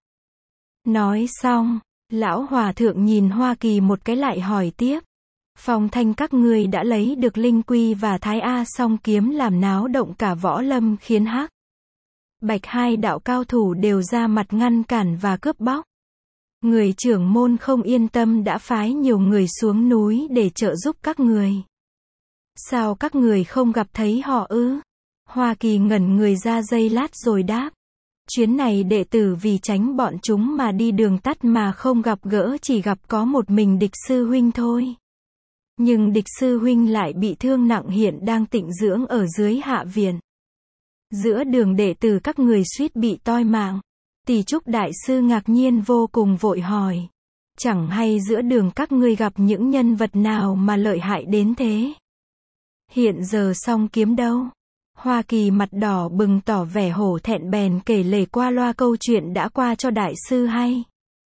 Nói xong, lão hòa thượng nhìn Hoa Kỳ một cái lại hỏi tiếp. Phong Thanh các người đã lấy được Linh Quy và Thái A song kiếm làm náo động cả võ lâm khiến Hắc, Bạch hai đạo cao thủ đều ra mặt ngăn cản và cướp bóc. Người trưởng môn không yên tâm đã phái nhiều người xuống núi để trợ giúp các người. Sao các người không gặp thấy họ ư? Hoa Kỳ ngẩn người ra giây lát rồi đáp. Chuyến này đệ tử vì tránh bọn chúng mà đi đường tắt mà không gặp gỡ, chỉ gặp có một mình Địch sư huynh thôi. Nhưng Địch sư huynh lại bị thương nặng, hiện đang tịnh dưỡng ở dưới hạ viện. Giữa đường đệ tử các người suýt bị toi mạng. Tỷ Trúc đại sư ngạc nhiên vô cùng vội hỏi. Chẳng hay giữa đường các ngươi gặp những nhân vật nào mà lợi hại đến thế? Hiện giờ song kiếm đâu? Hoa Kỳ mặt đỏ bừng tỏ vẻ hổ thẹn bèn kể lể qua loa câu chuyện đã qua cho đại sư hay.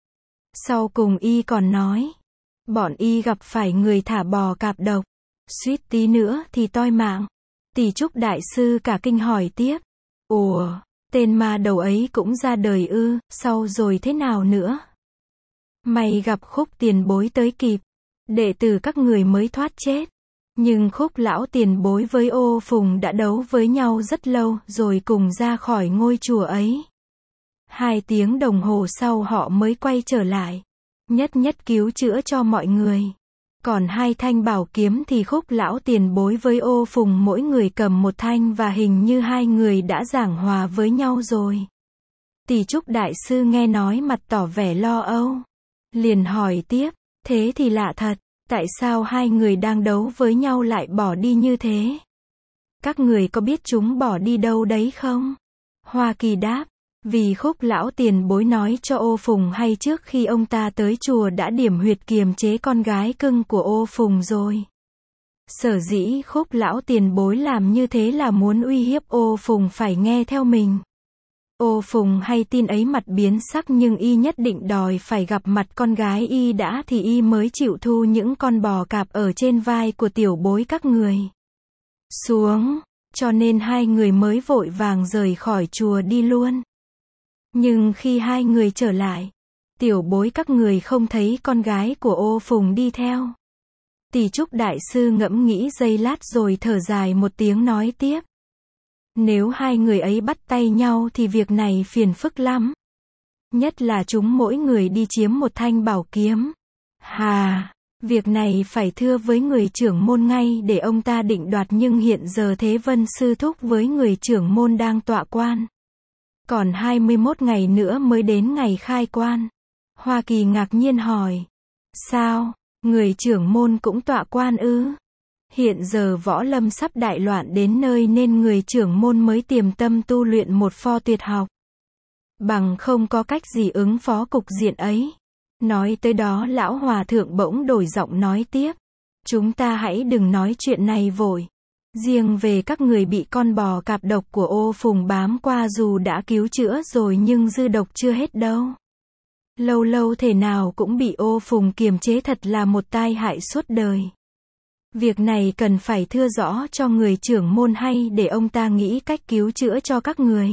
Sau cùng y còn nói. Bọn y gặp phải người thả bò cạp độc. Suýt tí nữa thì toi mạng. Tỷ Trúc đại sư cả kinh hỏi tiếp. Ủa, tên ma đầu ấy cũng ra đời ư, sau rồi thế nào nữa? May gặp Khúc tiền bối tới kịp. Đệ tử các người mới thoát chết. Nhưng Khúc lão tiền bối với Ô Phùng đã đấu với nhau rất lâu rồi cùng ra khỏi ngôi chùa ấy. 2 tiếng đồng hồ sau họ mới quay trở lại. Nhất nhất cứu chữa cho mọi người. Còn 2 thanh bảo kiếm thì Khúc lão tiền bối với Ô Phùng mỗi người cầm 1 thanh và hình như 2 người đã giảng hòa với nhau rồi. Tỷ Trúc đại sư nghe nói mặt tỏ vẻ lo âu. Liền hỏi tiếp, thế thì lạ thật, tại sao 2 người đang đấu với nhau lại bỏ đi như thế? Các người có biết chúng bỏ đi đâu đấy không? Hoa Kỳ đáp, vì Khúc lão tiền bối nói cho Ô Phùng hay trước khi ông ta tới chùa đã điểm huyệt kiềm chế con gái cưng của Ô Phùng rồi. Sở dĩ Khúc lão tiền bối làm như thế là muốn uy hiếp Ô Phùng phải nghe theo mình. Ô Phùng hay tin ấy mặt biến sắc nhưng y nhất định đòi phải gặp mặt con gái y đã thì y mới chịu thu những con bò cạp ở trên vai của tiểu bối các người xuống, cho nên 2 người mới vội vàng rời khỏi chùa đi luôn. Nhưng khi 2 người trở lại, tiểu bối các người không thấy con gái của Ô Phùng đi theo. Tỷ Trúc đại sư ngẫm nghĩ giây lát rồi thở dài một tiếng nói tiếp. Nếu 2 người ấy bắt tay nhau thì việc này phiền phức lắm. Nhất là chúng mỗi người đi chiếm 1 thanh bảo kiếm. Hà, việc này phải thưa với người trưởng môn ngay để ông ta định đoạt, nhưng hiện giờ Thế Vân sư thúc với người trưởng môn đang tọa quan. Còn 21 ngày nữa mới đến ngày khai quan. Hoa Kỳ ngạc nhiên hỏi. Sao, người trưởng môn cũng tọa quan ư? Hiện giờ võ lâm sắp đại loạn đến nơi nên người trưởng môn mới tiềm tâm tu luyện một pho tuyệt học. Bằng không có cách gì ứng phó cục diện ấy. Nói tới đó lão hòa thượng bỗng đổi giọng nói tiếp. Chúng ta hãy đừng nói chuyện này vội. Riêng về các người bị con bò cạp độc của Ô Phùng bám qua dù đã cứu chữa rồi nhưng dư độc chưa hết đâu. Lâu lâu thể nào cũng bị Ô Phùng kiềm chế, thật là một tai hại suốt đời. Việc này cần phải thưa rõ cho người trưởng môn hay để ông ta nghĩ cách cứu chữa cho các người.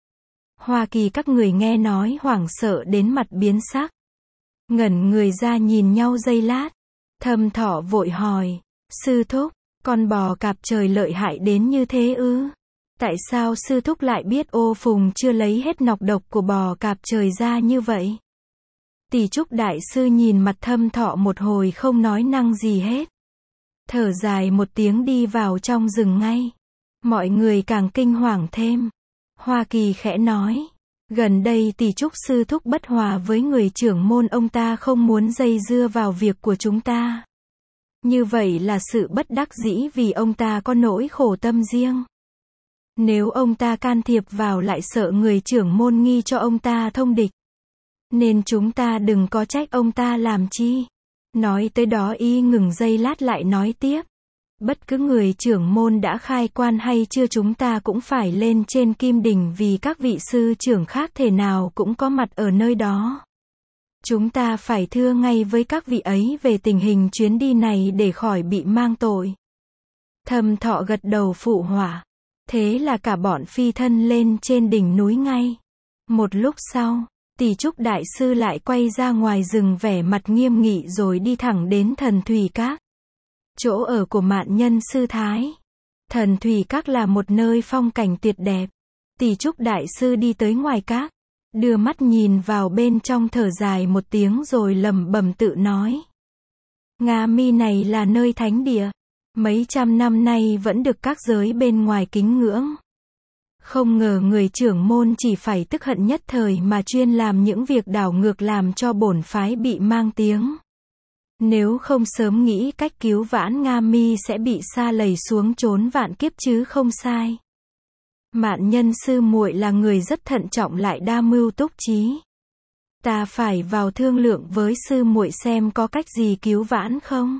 Hoa Kỳ các người nghe nói hoảng sợ đến mặt biến sắc. Ngẩn người ra nhìn nhau giây lát. Thâm Thọ vội hỏi. Sư thúc, con bò cạp trời lợi hại đến như thế ư? Tại sao sư thúc lại biết Ô Phùng chưa lấy hết nọc độc của bò cạp trời ra như vậy? Tỷ Trúc đại sư nhìn mặt Thâm Thọ một hồi không nói năng gì hết. Thở dài một tiếng đi vào trong rừng ngay. Mọi người càng kinh hoàng thêm. Hoa Kỳ khẽ nói. Gần đây Tỷ Trúc sư thúc bất hòa với người trưởng môn, ông ta không muốn dây dưa vào việc của chúng ta. Như vậy là sự bất đắc dĩ vì ông ta có nỗi khổ tâm riêng. Nếu ông ta can thiệp vào lại sợ người trưởng môn nghi cho ông ta thông địch. Nên chúng ta đừng có trách ông ta làm chi. Nói tới đó y ngừng giây lát lại nói tiếp. Bất cứ người trưởng môn đã khai quan hay chưa chúng ta cũng phải lên trên Kim Đỉnh vì các vị sư trưởng khác thể nào cũng có mặt ở nơi đó. Chúng ta phải thưa ngay với các vị ấy về tình hình chuyến đi này để khỏi bị mang tội. Thâm Thọ gật đầu phụ họa. Thế là cả bọn phi thân lên trên đỉnh núi ngay. Một lúc sau, Tỷ Trúc Đại Sư lại quay ra ngoài rừng vẻ mặt nghiêm nghị rồi đi thẳng đến Thần Thủy Các. Chỗ ở của Mạn Nhân Sư Thái. Thần Thủy Các là một nơi phong cảnh tuyệt đẹp. Tỷ Trúc Đại Sư đi tới ngoài các, đưa mắt nhìn vào bên trong thở dài một tiếng rồi lẩm bẩm tự nói. Nga Mi này là nơi thánh địa. Mấy trăm năm nay vẫn được các giới bên ngoài kính ngưỡng. Không ngờ người trưởng môn chỉ phải tức hận nhất thời mà chuyên làm những việc đảo ngược làm cho bổn phái bị mang tiếng. Nếu không sớm nghĩ cách cứu vãn Nga Mi sẽ bị sa lầy xuống chốn vạn kiếp chứ không sai. Mạn Nhân sư muội là người rất thận trọng lại đa mưu túc trí. Ta phải vào thương lượng với sư muội xem có cách gì cứu vãn không?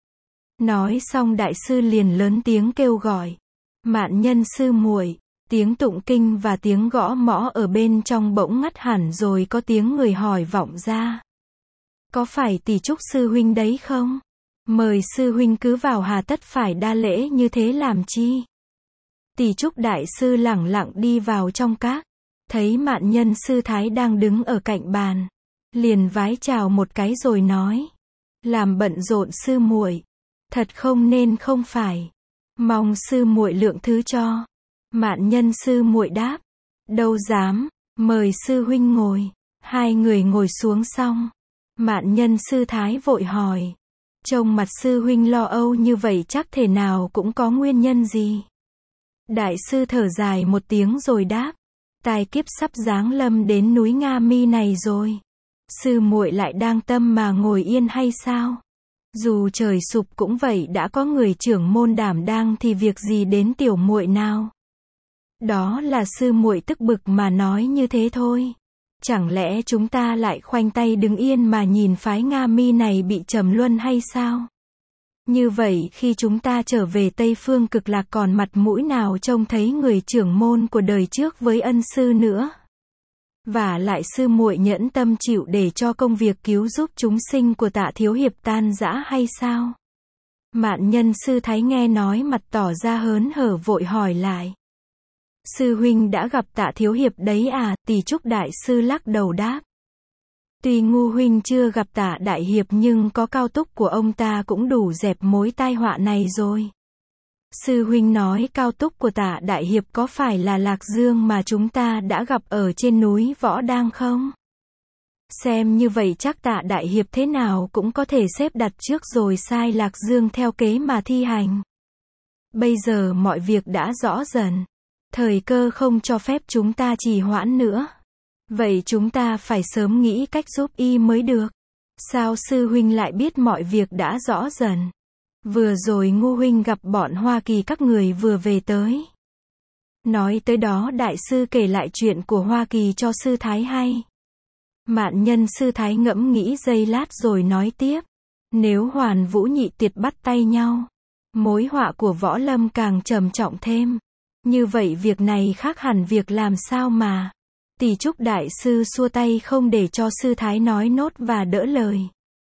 Nói xong đại sư liền lớn tiếng kêu gọi. Mạn Nhân sư muội. Tiếng tụng kinh và tiếng gõ mõ ở bên trong bỗng ngắt hẳn rồi có tiếng người hỏi vọng ra. Có phải Tỷ Trúc sư huynh đấy không? Mời sư huynh cứ vào, hà tất phải đa lễ như thế làm chi? Tỷ Trúc Đại Sư lẳng lặng đi vào trong các, thấy Mạn Nhân Sư Thái đang đứng ở cạnh bàn, liền vái chào một cái rồi nói: làm bận rộn sư muội, thật không nên không phải, mong sư muội lượng thứ cho. Mạn Nhân sư muội đáp: đâu dám, mời sư huynh ngồi. Hai người ngồi xuống xong, Mạn Nhân Sư Thái vội hỏi: trông mặt sư huynh lo âu như vậy chắc thể nào cũng có nguyên nhân gì? Đại sư thở dài một tiếng rồi đáp: tai kiếp sắp giáng lâm đến núi Nga Mi này rồi. Sư muội lại đang tâm mà ngồi yên hay sao? Dù trời sụp cũng vậy, đã có người trưởng môn đảm đang thì việc gì đến tiểu muội nào? Đó là sư muội tức bực mà nói như thế thôi. Chẳng lẽ chúng ta lại khoanh tay đứng yên mà nhìn phái Nga Mi này bị trầm luân hay sao? Như vậy khi chúng ta trở về Tây Phương Cực Lạc còn mặt mũi nào trông thấy người trưởng môn của đời trước với ân sư nữa? Và lại sư muội nhẫn tâm chịu để cho công việc cứu giúp chúng sinh của Tạ thiếu hiệp tan rã hay sao? Mạn Nhân Sư Thái nghe nói mặt tỏ ra hớn hở vội hỏi lại: sư huynh đã gặp Tạ thiếu hiệp đấy à? Tỷ Trúc Đại Sư lắc đầu đáp: tuy ngu huynh chưa gặp Tạ đại hiệp nhưng có cao túc của ông ta cũng đủ dẹp mối tai họa này rồi. Sư huynh nói cao túc của Tạ đại hiệp có phải là Lạc Dương mà chúng ta đã gặp ở trên núi Võ Đang không? Xem như vậy chắc Tạ đại hiệp thế nào cũng có thể xếp đặt trước rồi sai Lạc Dương theo kế mà thi hành. Bây giờ mọi việc đã rõ dần, thời cơ không cho phép chúng ta trì hoãn nữa. Vậy chúng ta phải sớm nghĩ cách giúp y mới được. Sao sư huynh lại biết mọi việc đã rõ dần? Vừa rồi ngu huynh gặp bọn Hoa Kỳ các người vừa về tới. Nói tới đó đại sư kể lại chuyện của Hoa Kỳ cho sư Thái hay. Mạn Nhân Sư Thái ngẫm nghĩ giây lát rồi nói tiếp: nếu Hoàn Vũ nhị tuyệt bắt tay nhau, mối họa của Võ Lâm càng trầm trọng thêm. Như vậy việc này khác hẳn việc làm sao mà. Tỷ Trúc Đại Sư xua tay không để cho sư Thái nói nốt và đỡ lời.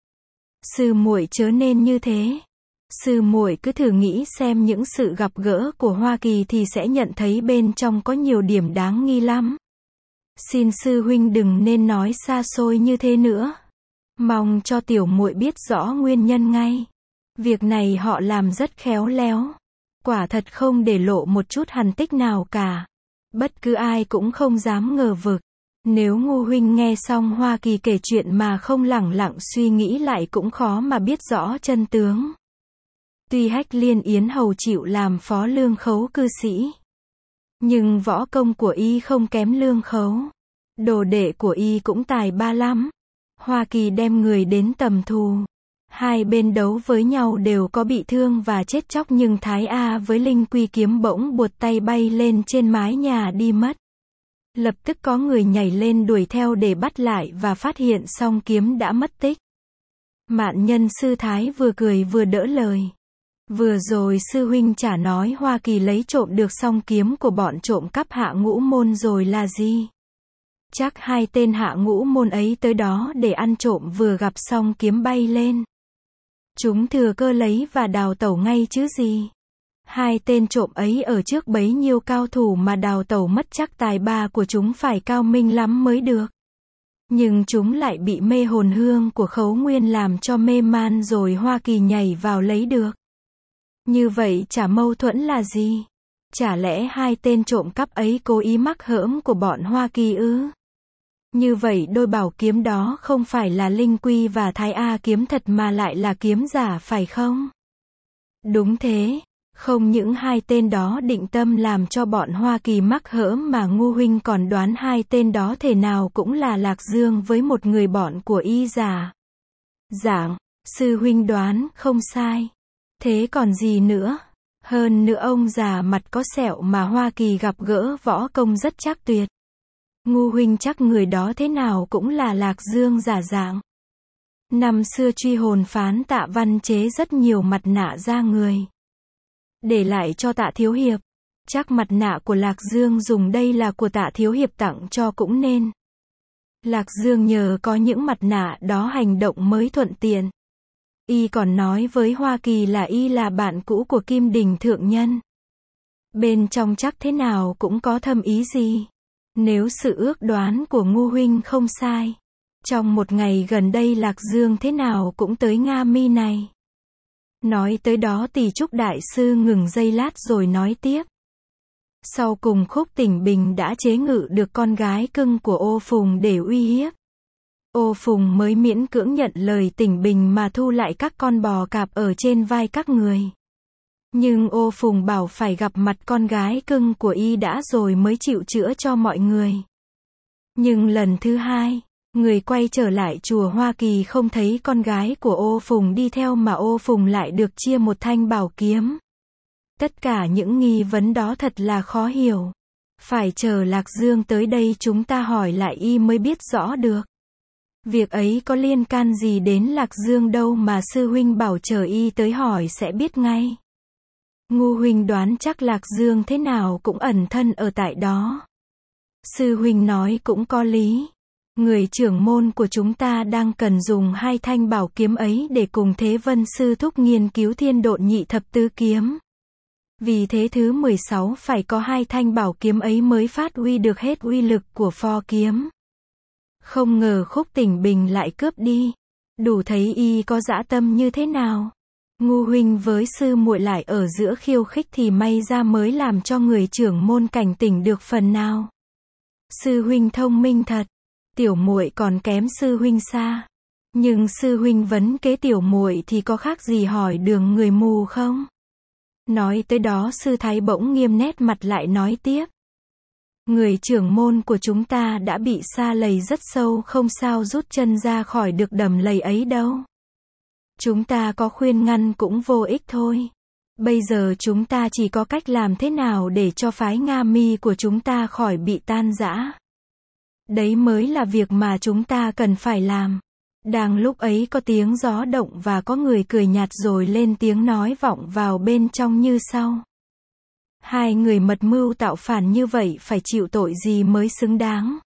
Sư muội chớ nên như thế. Sư muội cứ thử nghĩ xem những sự gặp gỡ của Hoa Kỳ thì sẽ nhận thấy bên trong có nhiều điểm đáng nghi lắm. Xin sư huynh đừng nên nói xa xôi như thế nữa. Mong cho tiểu muội biết rõ nguyên nhân ngay. Việc này họ làm rất khéo léo. Quả thật không để lộ một chút hằn tích nào cả. Bất cứ ai cũng không dám ngờ vực. Nếu ngu huynh nghe xong Hoa Kỳ kể chuyện mà không lẳng lặng suy nghĩ lại cũng khó mà biết rõ chân tướng. Tuy Hách Liên Yến Hầu chịu làm phó lương khấu cư sĩ, nhưng võ công của y không kém lương khấu. Đồ đệ của y cũng tài ba lắm. Hoa Kỳ đem người đến tầm thù. Hai bên đấu với nhau đều có bị thương và chết chóc nhưng Thái A với Linh Quy kiếm bỗng buột tay bay lên trên mái nhà đi mất. Lập tức có người nhảy lên đuổi theo để bắt lại và phát hiện song kiếm đã mất tích. Mạn Nhân Sư Thái vừa cười vừa đỡ lời. Vừa rồi sư huynh chả nói Hoa Kỳ lấy trộm được song kiếm của bọn trộm cắp Hạ Ngũ Môn rồi là gì? Chắc hai tên Hạ Ngũ Môn ấy tới đó để ăn trộm vừa gặp song kiếm bay lên. Chúng thừa cơ lấy và đào tẩu ngay chứ gì. Hai tên trộm ấy ở trước bấy nhiêu cao thủ mà đào tẩu mất, chắc tài ba của chúng phải cao minh lắm mới được. Nhưng chúng lại bị mê hồn hương của Khấu Nguyên làm cho mê man rồi Hoa Kỳ nhảy vào lấy được. Như vậy chả mâu thuẫn là gì? Chả lẽ hai tên trộm cắp ấy cố ý mắc hỡm của bọn Hoa Kỳ ư? Như vậy đôi bảo kiếm đó không phải là Linh Quy và Thái A kiếm thật mà lại là kiếm giả phải không? Đúng thế. Không những hai tên đó định tâm làm cho bọn Hoa Kỳ mắc hỡm mà Ngu huynh còn đoán hai tên đó thể nào cũng là Lạc Dương với một người bọn của y giả. Giảng, sư huynh đoán không sai. Thế còn gì nữa? Hơn nữa ông già mặt có sẹo mà Hoa Kỳ gặp gỡ võ công rất chắc tuyệt. Ngu huynh chắc người đó thế nào cũng là Lạc Dương giả dạng. Năm xưa truy hồn phán Tạ Văn chế rất nhiều mặt nạ da người. Để lại cho Tạ Thiếu Hiệp. Chắc mặt nạ của Lạc Dương dùng đây là của Tạ Thiếu Hiệp tặng cho cũng nên. Lạc Dương nhờ có những mặt nạ đó hành động mới thuận tiện. Y còn nói với Hoa Kỳ là y là bạn cũ của Kim Đình Thượng Nhân. Bên trong chắc thế nào cũng có thâm ý gì. Nếu sự ước đoán của Ngu huynh không sai, trong một ngày gần đây Lạc Dương thế nào cũng tới Nga Mi này. Nói tới đó Tỷ Trúc Đại Sư ngừng giây lát rồi nói tiếp. Sau cùng Khúc Tỉnh Bình đã chế ngự được con gái cưng của Ô Phùng để uy hiếp. Ô Phùng mới miễn cưỡng nhận lời Tỉnh Bình mà thu lại các con bò cạp ở trên vai các người. Nhưng Ô Phùng bảo phải gặp mặt con gái cưng của y đã rồi mới chịu chữa cho mọi người. Nhưng lần thứ hai, người quay trở lại chùa Hoa Kỳ không thấy con gái của Ô Phùng đi theo mà Ô Phùng lại được chia một thanh bảo kiếm. Tất cả những nghi vấn đó thật là khó hiểu. Phải chờ Lạc Dương tới đây chúng ta hỏi lại y mới biết rõ được. Việc ấy có liên can gì đến Lạc Dương đâu mà sư huynh bảo chờ y tới hỏi sẽ biết ngay. Ngu huynh đoán chắc Lạc Dương thế nào cũng ẩn thân ở tại đó. Sư huynh nói cũng có lý. Người trưởng môn của chúng ta đang cần dùng hai thanh bảo kiếm ấy để cùng Thế Vân sư thúc nghiên cứu Thiên Độn Nhị Thập Tứ Kiếm. Vì thế thứ 16 phải có hai thanh bảo kiếm ấy mới phát huy được hết uy lực của pho kiếm. Không ngờ Khúc Tỉnh Bình lại cướp đi. Đủ thấy y có dã tâm như thế nào. Ngu huynh với sư muội lại ở giữa khiêu khích thì may ra mới làm cho người trưởng môn cảnh tỉnh được phần nào. Sư huynh thông minh thật. Tiểu muội còn kém sư huynh xa. Nhưng sư huynh vấn kế tiểu muội thì có khác gì hỏi đường người mù không? Nói tới đó sư thái bỗng nghiêm nét mặt lại nói tiếp. Người trưởng môn của chúng ta đã bị sa lầy rất sâu, không sao rút chân ra khỏi được đầm lầy ấy đâu. Chúng ta có khuyên ngăn cũng vô ích thôi. Bây giờ chúng ta chỉ có cách làm thế nào để cho phái Nga Mi của chúng ta khỏi bị tan rã. Đấy mới là việc mà chúng ta cần phải làm. Đang lúc ấy có tiếng gió động và có người cười nhạt rồi lên tiếng nói vọng vào bên trong như sau. Hai người mật mưu tạo phản như vậy phải chịu tội gì mới xứng đáng.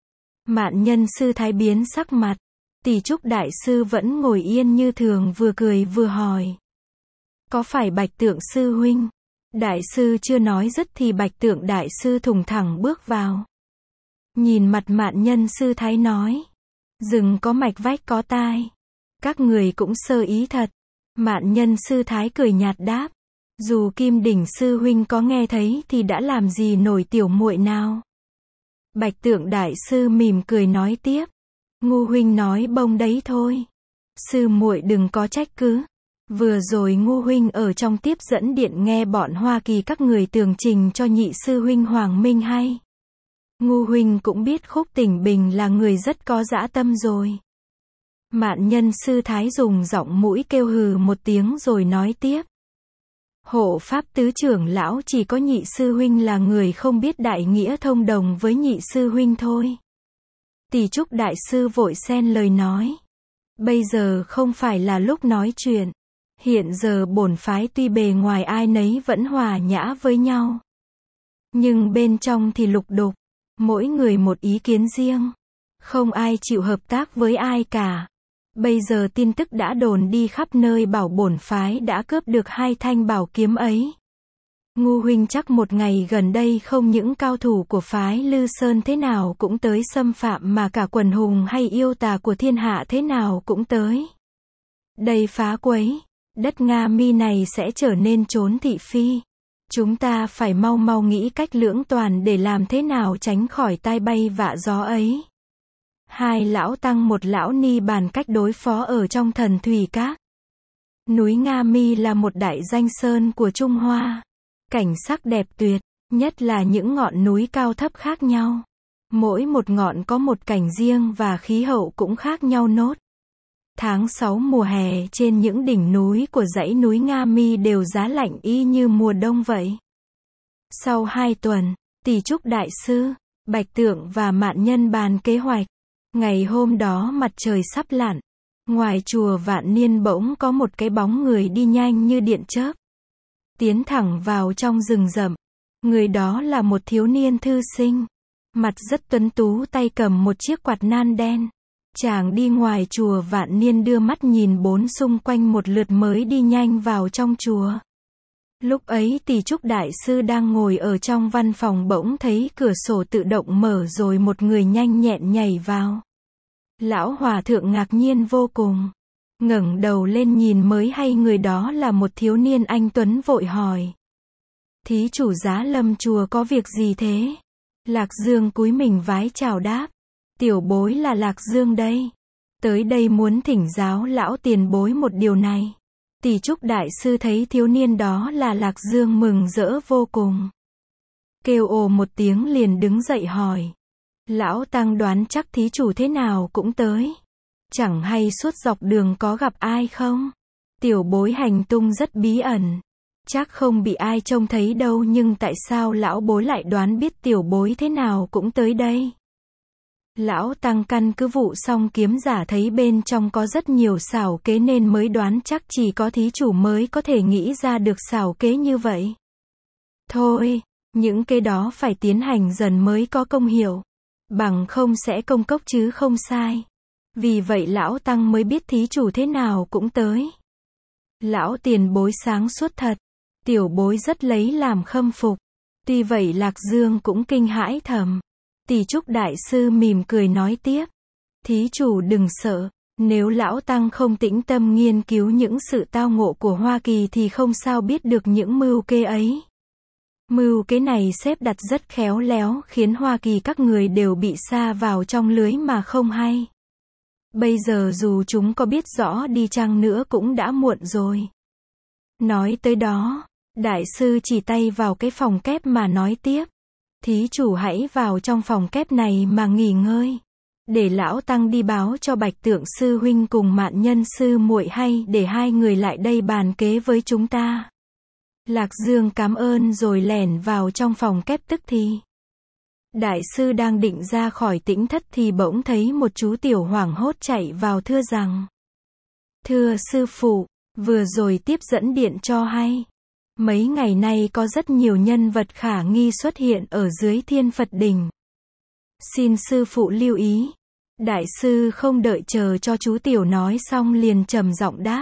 Mạn Nhân sư thái biến sắc mặt. Tỷ Trúc Đại Sư vẫn ngồi yên như thường vừa cười vừa hỏi. Có phải Bạch Tượng sư huynh? Đại sư chưa nói dứt thì Bạch Tượng Đại Sư thùng thẳng bước vào. Nhìn mặt Mạn Nhân sư thái nói. Rừng có mạch vách có tai. Các người cũng sơ ý thật. Mạn Nhân sư thái cười nhạt đáp. Dù Kim Đỉnh sư huynh có nghe thấy thì đã làm gì nổi tiểu muội nào. Bạch Tượng Đại Sư mỉm cười nói tiếp. Ngu huynh nói bông đấy thôi. Sư muội đừng có trách cứ. Vừa rồi Ngu huynh ở trong tiếp dẫn điện nghe bọn Hoa Kỳ các người tường trình cho nhị sư huynh Hoàng Minh hay. Ngu huynh cũng biết Khúc Tỉnh Bình là người rất có dã tâm rồi. Mạn Nhân sư thái dùng giọng mũi kêu hừ một tiếng rồi nói tiếp. Hộ pháp tứ trưởng lão chỉ có nhị sư huynh là người không biết đại nghĩa thông đồng với nhị sư huynh thôi. Tỷ Trúc Đại Sư vội xen lời nói. Bây giờ không phải là lúc nói chuyện. Hiện giờ bổn phái tuy bề ngoài ai nấy vẫn hòa nhã với nhau. Nhưng bên trong thì lục đục. Mỗi người một ý kiến riêng. Không ai chịu hợp tác với ai cả. Bây giờ tin tức đã đồn đi khắp nơi bảo bổn phái đã cướp được hai thanh bảo kiếm ấy. Ngu huynh chắc một ngày gần đây không những cao thủ của phái Lư Sơn thế nào cũng tới xâm phạm mà cả quần hùng hay yêu tà của thiên hạ thế nào cũng tới. Đây phá quấy, đất Nga Mi này sẽ trở nên trốn thị phi. Chúng ta phải mau mau nghĩ cách lưỡng toàn để làm thế nào tránh khỏi tai bay vạ gió ấy. Hai lão tăng một lão ni bàn cách đối phó ở trong Thần Thủy Các. Núi Nga Mi là một đại danh sơn của Trung Hoa. Cảnh sắc đẹp tuyệt, nhất là những ngọn núi cao thấp khác nhau. Mỗi một ngọn có một cảnh riêng và khí hậu cũng khác nhau nốt. Tháng 6 mùa hè trên những đỉnh núi của dãy núi Nga Mi đều giá lạnh y như mùa đông vậy. Sau 2 tuần, Tỷ Trúc Đại Sư, Bạch Tượng và Mạn Nhân bàn kế hoạch. Ngày hôm đó mặt trời sắp lặn. Ngoài chùa Vạn Niên bỗng có một cái bóng người đi nhanh như điện chớp. Tiến thẳng vào trong rừng rậm. Người đó là một thiếu niên thư sinh. Mặt rất tuấn tú, tay cầm một chiếc quạt nan đen. Chàng đi ngoài chùa Vạn Niên đưa mắt nhìn bốn xung quanh một lượt mới đi nhanh vào trong chùa. Lúc ấy Tỷ Trúc Đại Sư đang ngồi ở trong văn phòng bỗng thấy cửa sổ tự động mở rồi một người nhanh nhẹn nhảy vào. Lão hòa thượng ngạc nhiên vô cùng. Ngẩng đầu lên nhìn mới hay người đó là một thiếu niên anh tuấn, vội hỏi. Thí chủ giá lâm chùa có việc gì thế? Lạc Dương cúi mình vái chào đáp. Tiểu bối là Lạc Dương đây. Tới đây muốn thỉnh giáo lão tiền bối một điều này. Tỷ Trúc Đại Sư thấy thiếu niên đó là Lạc Dương mừng rỡ vô cùng. Kêu ồ một tiếng liền đứng dậy hỏi. Lão tăng đoán chắc thí chủ thế nào cũng tới. Chẳng hay suốt dọc đường có gặp ai không? Tiểu bối hành tung rất bí ẩn. Chắc không bị ai trông thấy đâu, nhưng tại sao lão bối lại đoán biết tiểu bối thế nào cũng tới đây? Lão tăng căn cứ vụ song kiếm giả thấy bên trong có rất nhiều xảo kế nên mới đoán chắc chỉ có thí chủ mới có thể nghĩ ra được xảo kế như vậy. Thôi, những cái đó phải tiến hành dần mới có công hiệu. Bằng không sẽ công cốc chứ không sai. Vì vậy lão tăng mới biết thí chủ thế nào cũng tới. Lão tiền bối sáng suốt thật. Tiểu bối rất lấy làm khâm phục. Tuy vậy Lạc Dương cũng kinh hãi thầm. Tỷ Trúc Đại Sư mỉm cười nói tiếp. Thí chủ đừng sợ. Nếu lão tăng không tĩnh tâm nghiên cứu những sự tao ngộ của Hoa Kỳ thì không sao biết được những mưu kế ấy. Mưu kế này xếp đặt rất khéo léo, khiến Hoa Kỳ các người đều bị sa vào trong lưới mà không hay. Bây giờ dù chúng có biết rõ đi chăng nữa cũng đã muộn rồi. Nói tới đó, Đại sư chỉ tay vào cái phòng kép mà nói tiếp. Thí chủ hãy vào trong phòng kép này mà nghỉ ngơi. Để lão tăng đi báo cho Bạch Tượng sư huynh cùng Mạn Nhân sư muội hay để hai người lại đây bàn kế với chúng ta. Lạc Dương cảm ơn rồi lẻn vào trong phòng kép tức thì. Đại sư đang định ra khỏi tĩnh thất thì bỗng thấy một chú tiểu hoảng hốt chạy vào thưa rằng. Thưa sư phụ, vừa rồi tiếp dẫn điện cho hay. Mấy ngày nay có rất nhiều nhân vật khả nghi xuất hiện ở dưới Thiên Phật Đỉnh. Xin sư phụ lưu ý. Đại sư không đợi chờ cho chú tiểu nói xong liền trầm giọng đáp.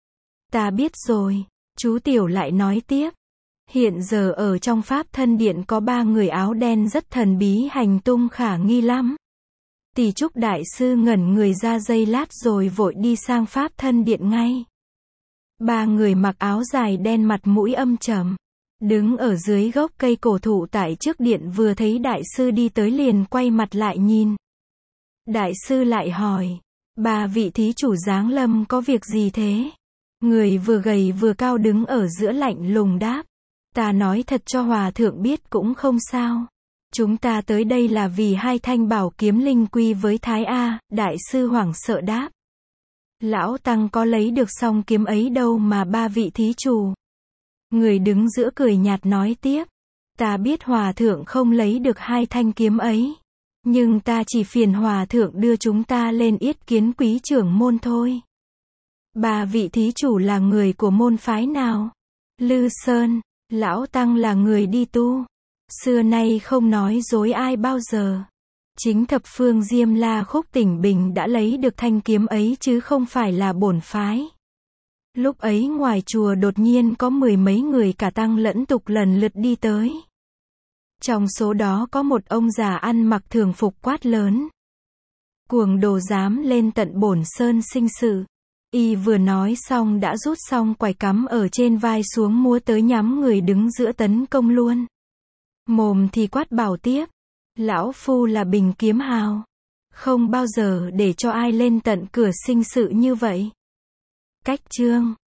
Ta biết rồi. Chú tiểu lại nói tiếp. Hiện giờ ở trong Pháp Thân Điện có 3 người áo đen rất thần bí hành tung khả nghi lắm. Tỷ Trúc Đại Sư ngẩn người ra giây lát rồi vội đi sang Pháp Thân Điện ngay. 3 người mặc áo dài đen mặt mũi âm trầm. Đứng ở dưới gốc cây cổ thụ tại trước điện vừa thấy Đại Sư đi tới liền quay mặt lại nhìn. Đại Sư lại hỏi. 3 vị thí chủ giáng lâm có việc gì thế? Người vừa gầy vừa cao đứng ở giữa lạnh lùng đáp. Ta nói thật cho hòa thượng biết cũng không sao. Chúng ta tới đây là vì 2 thanh bảo kiếm linh quy với Thái A. Đại sư hoảng sợ đáp. Lão tăng có lấy được song kiếm ấy đâu mà 3 vị thí chủ. Người đứng giữa cười nhạt nói tiếp. Ta biết hòa thượng không lấy được 2 thanh kiếm ấy. Nhưng ta chỉ phiền hòa thượng đưa chúng ta lên yết kiến quý trưởng môn thôi. 3 vị thí chủ là người của môn phái nào? Lư Sơn. Lão tăng là người đi tu. Xưa nay không nói dối ai bao giờ. Chính thập phương Diêm La Khúc Tỉnh Bình đã lấy được thanh kiếm ấy chứ không phải là bổn phái. Lúc ấy ngoài chùa đột nhiên có 10 mấy người cả tăng lẫn tục lần lượt đi tới. Trong số đó có một ông già ăn mặc thường phục quát lớn: Cuồng đồ dám lên tận Bổn Sơn sinh sự. Y vừa nói xong đã rút xong quải cắm ở trên vai xuống múa tới nhắm người đứng giữa tấn công luôn. Mồm thì quát bảo tiếp: Lão phu là Bình Kiếm Hào, không bao giờ để cho ai lên tận cửa sinh sự như vậy. Cách chương